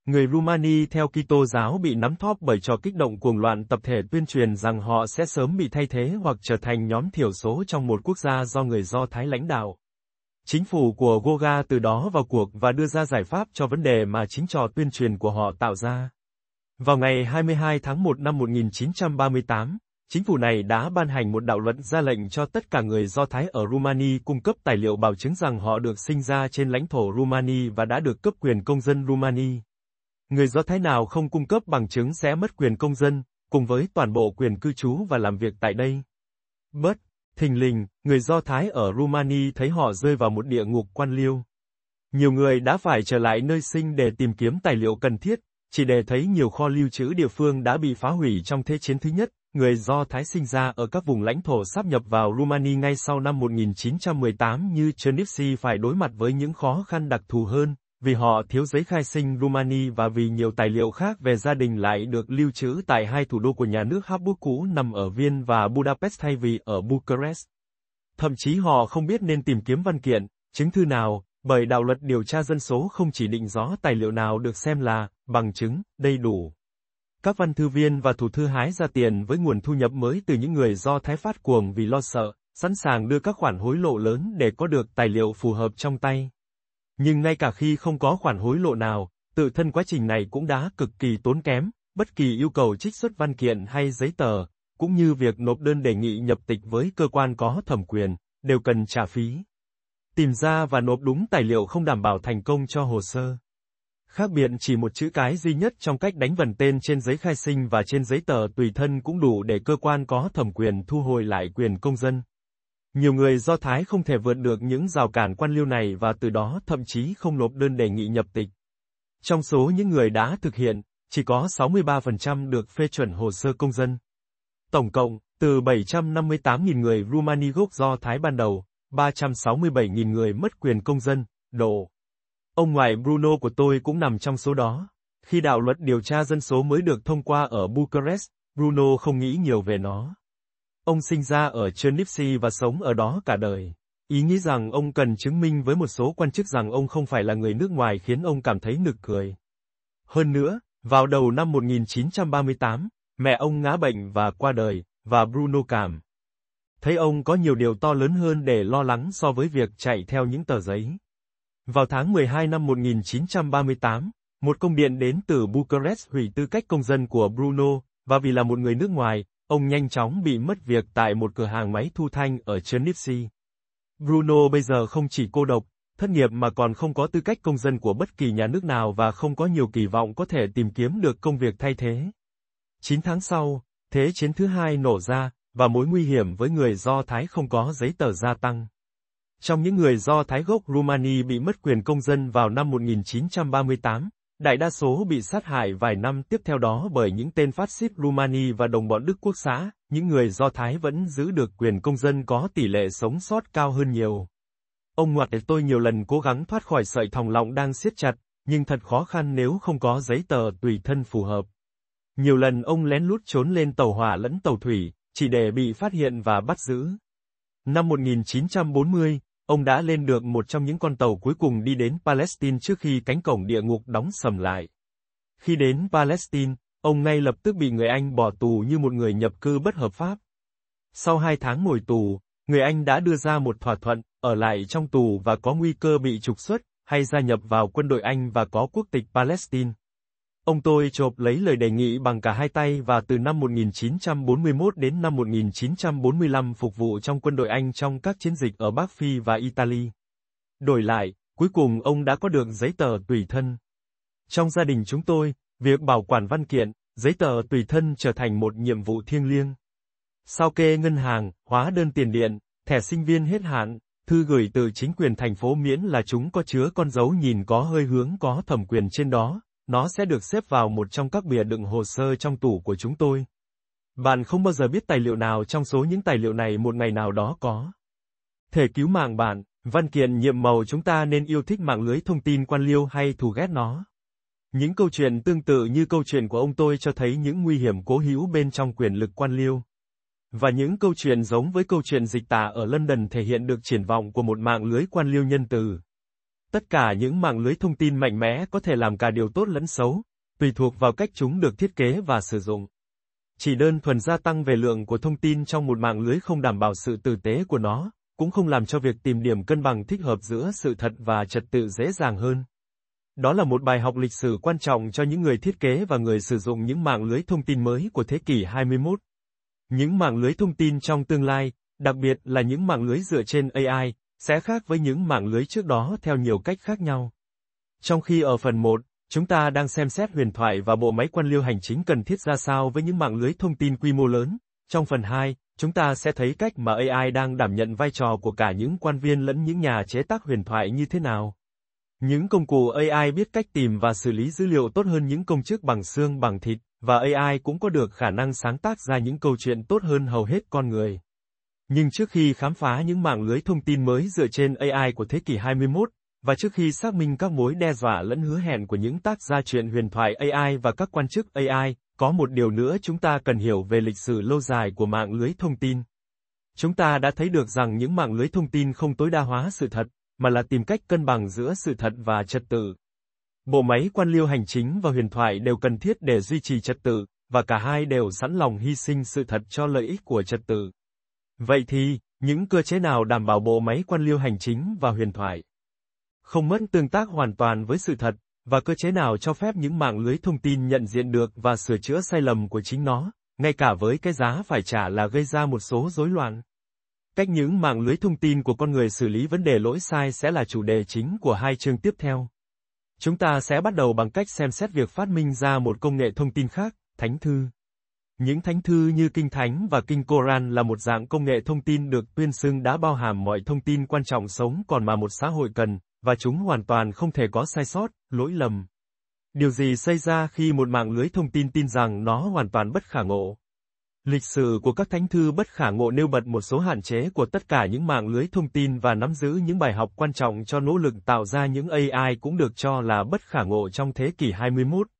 Người Rumani theo Kitô giáo bị nắm thóp bởi trò kích động cuồng loạn tập thể tuyên truyền rằng họ sẽ sớm bị thay thế hoặc trở thành nhóm thiểu số trong một quốc gia do người Do Thái lãnh đạo. Chính phủ của Goga từ đó vào cuộc và đưa ra giải pháp cho vấn đề mà chính trò tuyên truyền của họ tạo ra. Vào ngày hai mươi hai tháng một năm một nghìn chín trăm ba mươi tám, chính phủ này đã ban hành một đạo luật ra lệnh cho tất cả người Do Thái ở Rumani cung cấp tài liệu bảo chứng rằng họ được sinh ra trên lãnh thổ Rumani và đã được cấp quyền công dân Rumani. Người Do Thái nào không cung cấp bằng chứng sẽ mất quyền công dân, cùng với toàn bộ quyền cư trú và làm việc tại đây. Bất thình lình, người Do Thái ở Rumani thấy họ rơi vào một địa ngục quan liêu. Nhiều người đã phải trở lại nơi sinh để tìm kiếm tài liệu cần thiết, chỉ để thấy nhiều kho lưu trữ địa phương đã bị phá hủy trong Thế chiến thứ nhất. Người Do Thái sinh ra ở các vùng lãnh thổ sáp nhập vào Rumani ngay sau năm một nghìn chín trăm mười tám như Chernivtsi phải đối mặt với những khó khăn đặc thù hơn, vì họ thiếu giấy khai sinh Rumani và vì nhiều tài liệu khác về gia đình lại được lưu trữ tại hai thủ đô của nhà nước Habsburg cũ nằm ở Viên và Budapest thay vì ở Bucharest. Thậm chí họ không biết nên tìm kiếm văn kiện, chứng thư nào, bởi đạo luật điều tra dân số không chỉ định rõ tài liệu nào được xem là bằng chứng đầy đủ. Các văn thư viên và thủ thư hái ra tiền với nguồn thu nhập mới từ những người Do Thái phát cuồng vì lo sợ, sẵn sàng đưa các khoản hối lộ lớn để có được tài liệu phù hợp trong tay. Nhưng ngay cả khi không có khoản hối lộ nào, tự thân quá trình này cũng đã cực kỳ tốn kém, bất kỳ yêu cầu trích xuất văn kiện hay giấy tờ, cũng như việc nộp đơn đề nghị nhập tịch với cơ quan có thẩm quyền, đều cần trả phí. Tìm ra và nộp đúng tài liệu không đảm bảo thành công cho hồ sơ. Khác biệt chỉ một chữ cái duy nhất trong cách đánh vần tên trên giấy khai sinh và trên giấy tờ tùy thân cũng đủ để cơ quan có thẩm quyền thu hồi lại quyền công dân. Nhiều người Do Thái không thể vượt được những rào cản quan liêu này và từ đó thậm chí không nộp đơn đề nghị nhập tịch. Trong số những người đã thực hiện, chỉ có sáu mươi ba phần trăm được phê chuẩn hồ sơ công dân. Tổng cộng, từ bảy trăm năm mươi tám nghìn người Rumani gốc Do Thái ban đầu, ba trăm sáu mươi bảy nghìn người mất quyền công dân, độ. Ông ngoại Bruno của tôi cũng nằm trong số đó. Khi đạo luật điều tra dân số mới được thông qua ở Bucharest, Bruno không nghĩ nhiều về nó. Ông sinh ra ở Chernivtsi và sống ở đó cả đời. Ý nghĩ rằng ông cần chứng minh với một số quan chức rằng ông không phải là người nước ngoài khiến ông cảm thấy nực cười. Hơn nữa, vào đầu năm một nghìn chín trăm ba mươi tám, mẹ ông ngã bệnh và qua đời, và Bruno cảm thấy ông có nhiều điều to lớn hơn để lo lắng so với việc chạy theo những tờ giấy. Vào tháng mười hai năm một nghìn chín trăm ba mươi tám, một công điện đến từ Bucharest hủy tư cách công dân của Bruno, và vì là một người nước ngoài, ông nhanh chóng bị mất việc tại một cửa hàng máy thu thanh ở Chernivtsi. Bruno bây giờ không chỉ cô độc, thất nghiệp mà còn không có tư cách công dân của bất kỳ nhà nước nào và không có nhiều kỳ vọng có thể tìm kiếm được công việc thay thế. chín tháng sau, Thế chiến thứ hai nổ ra, và mối nguy hiểm với người Do Thái không có giấy tờ gia tăng. Trong những người Do Thái gốc Rumani bị mất quyền công dân vào năm một nghìn chín trăm ba mươi tám, đại đa số bị sát hại vài năm tiếp theo đó bởi những tên phát xít Rumani và đồng bọn Đức Quốc xã, những người Do Thái vẫn giữ được quyền công dân có tỷ lệ sống sót cao hơn nhiều. Ông ngoại tôi nhiều lần cố gắng thoát khỏi sợi thòng lọng đang siết chặt, nhưng thật khó khăn nếu không có giấy tờ tùy thân phù hợp. Nhiều lần ông lén lút trốn lên tàu hỏa lẫn tàu thủy, chỉ để bị phát hiện và bắt giữ. Năm một nghìn chín trăm bốn mươi, ông đã lên được một trong những con tàu cuối cùng đi đến Palestine trước khi cánh cổng địa ngục đóng sầm lại. Khi đến Palestine, ông ngay lập tức bị người Anh bỏ tù như một người nhập cư bất hợp pháp. Sau hai tháng ngồi tù, người Anh đã đưa ra một thỏa thuận, ở lại trong tù và có nguy cơ bị trục xuất, hay gia nhập vào quân đội Anh và có quốc tịch Palestine. Ông tôi chộp lấy lời đề nghị bằng cả hai tay và từ năm một nghìn chín trăm bốn mươi mốt đến năm một nghìn chín trăm bốn mươi lăm phục vụ trong quân đội Anh trong các chiến dịch ở Bắc Phi và Italy. Đổi lại, cuối cùng ông đã có được giấy tờ tùy thân. Trong gia đình chúng tôi, việc bảo quản văn kiện, giấy tờ tùy thân trở thành một nhiệm vụ thiêng liêng. Sao kê ngân hàng, hóa đơn tiền điện, thẻ sinh viên hết hạn, thư gửi từ chính quyền thành phố miễn là chúng có chứa con dấu nhìn có hơi hướng có thẩm quyền trên đó, nó sẽ được xếp vào một trong các bìa đựng hồ sơ trong tủ của chúng tôi. Bạn không bao giờ biết tài liệu nào trong số những tài liệu này một ngày nào đó có thể cứu mạng bạn. Văn kiện nhiệm màu chúng ta nên yêu thích mạng lưới thông tin quan liêu hay thù ghét nó. Những câu chuyện tương tự như câu chuyện của ông tôi cho thấy những nguy hiểm cố hữu bên trong quyền lực quan liêu. Và những câu chuyện giống với câu chuyện dịch tả ở London thể hiện được triển vọng của một mạng lưới quan liêu nhân từ. Tất cả những mạng lưới thông tin mạnh mẽ có thể làm cả điều tốt lẫn xấu, tùy thuộc vào cách chúng được thiết kế và sử dụng. Chỉ đơn thuần gia tăng về lượng của thông tin trong một mạng lưới không đảm bảo sự tử tế của nó, cũng không làm cho việc tìm điểm cân bằng thích hợp giữa sự thật và trật tự dễ dàng hơn. Đó là một bài học lịch sử quan trọng cho những người thiết kế và người sử dụng những mạng lưới thông tin mới của thế kỷ hai mươi mốt. Những mạng lưới thông tin trong tương lai, đặc biệt là những mạng lưới dựa trên a i, sẽ khác với những mạng lưới trước đó theo nhiều cách khác nhau. Trong khi ở phần một, chúng ta đang xem xét huyền thoại và bộ máy quan liêu hành chính cần thiết ra sao với những mạng lưới thông tin quy mô lớn, trong phần hai, chúng ta sẽ thấy cách mà a i đang đảm nhận vai trò của cả những quan viên lẫn những nhà chế tác huyền thoại như thế nào. Những công cụ a i biết cách tìm và xử lý dữ liệu tốt hơn những công chức bằng xương bằng thịt, và a i cũng có được khả năng sáng tác ra những câu chuyện tốt hơn hầu hết con người. Nhưng trước khi khám phá những mạng lưới thông tin mới dựa trên a i của thế kỷ hai mươi mốt, và trước khi xác minh các mối đe dọa lẫn hứa hẹn của những tác gia truyện huyền thoại a i và các quan chức a i, có một điều nữa chúng ta cần hiểu về lịch sử lâu dài của mạng lưới thông tin. Chúng ta đã thấy được rằng những mạng lưới thông tin không tối đa hóa sự thật, mà là tìm cách cân bằng giữa sự thật và trật tự. Bộ máy quan liêu hành chính và huyền thoại đều cần thiết để duy trì trật tự, và cả hai đều sẵn lòng hy sinh sự thật cho lợi ích của trật tự. Vậy thì, những cơ chế nào đảm bảo bộ máy quan liêu hành chính và huyền thoại không mất tương tác hoàn toàn với sự thật, và cơ chế nào cho phép những mạng lưới thông tin nhận diện được và sửa chữa sai lầm của chính nó, ngay cả với cái giá phải trả là gây ra một số rối loạn? Cách những mạng lưới thông tin của con người xử lý vấn đề lỗi sai sẽ là chủ đề chính của hai chương tiếp theo. Chúng ta sẽ bắt đầu bằng cách xem xét việc phát minh ra một công nghệ thông tin khác, thánh thư. Những thánh thư như Kinh Thánh và Kinh Koran là một dạng công nghệ thông tin được tuyên xưng đã bao hàm mọi thông tin quan trọng sống còn mà một xã hội cần, và chúng hoàn toàn không thể có sai sót, lỗi lầm. Điều gì xảy ra khi một mạng lưới thông tin tin rằng nó hoàn toàn bất khả ngộ? Lịch sử của các thánh thư bất khả ngộ nêu bật một số hạn chế của tất cả những mạng lưới thông tin và nắm giữ những bài học quan trọng cho nỗ lực tạo ra những a i cũng được cho là bất khả ngộ trong thế kỷ hai mươi mốt.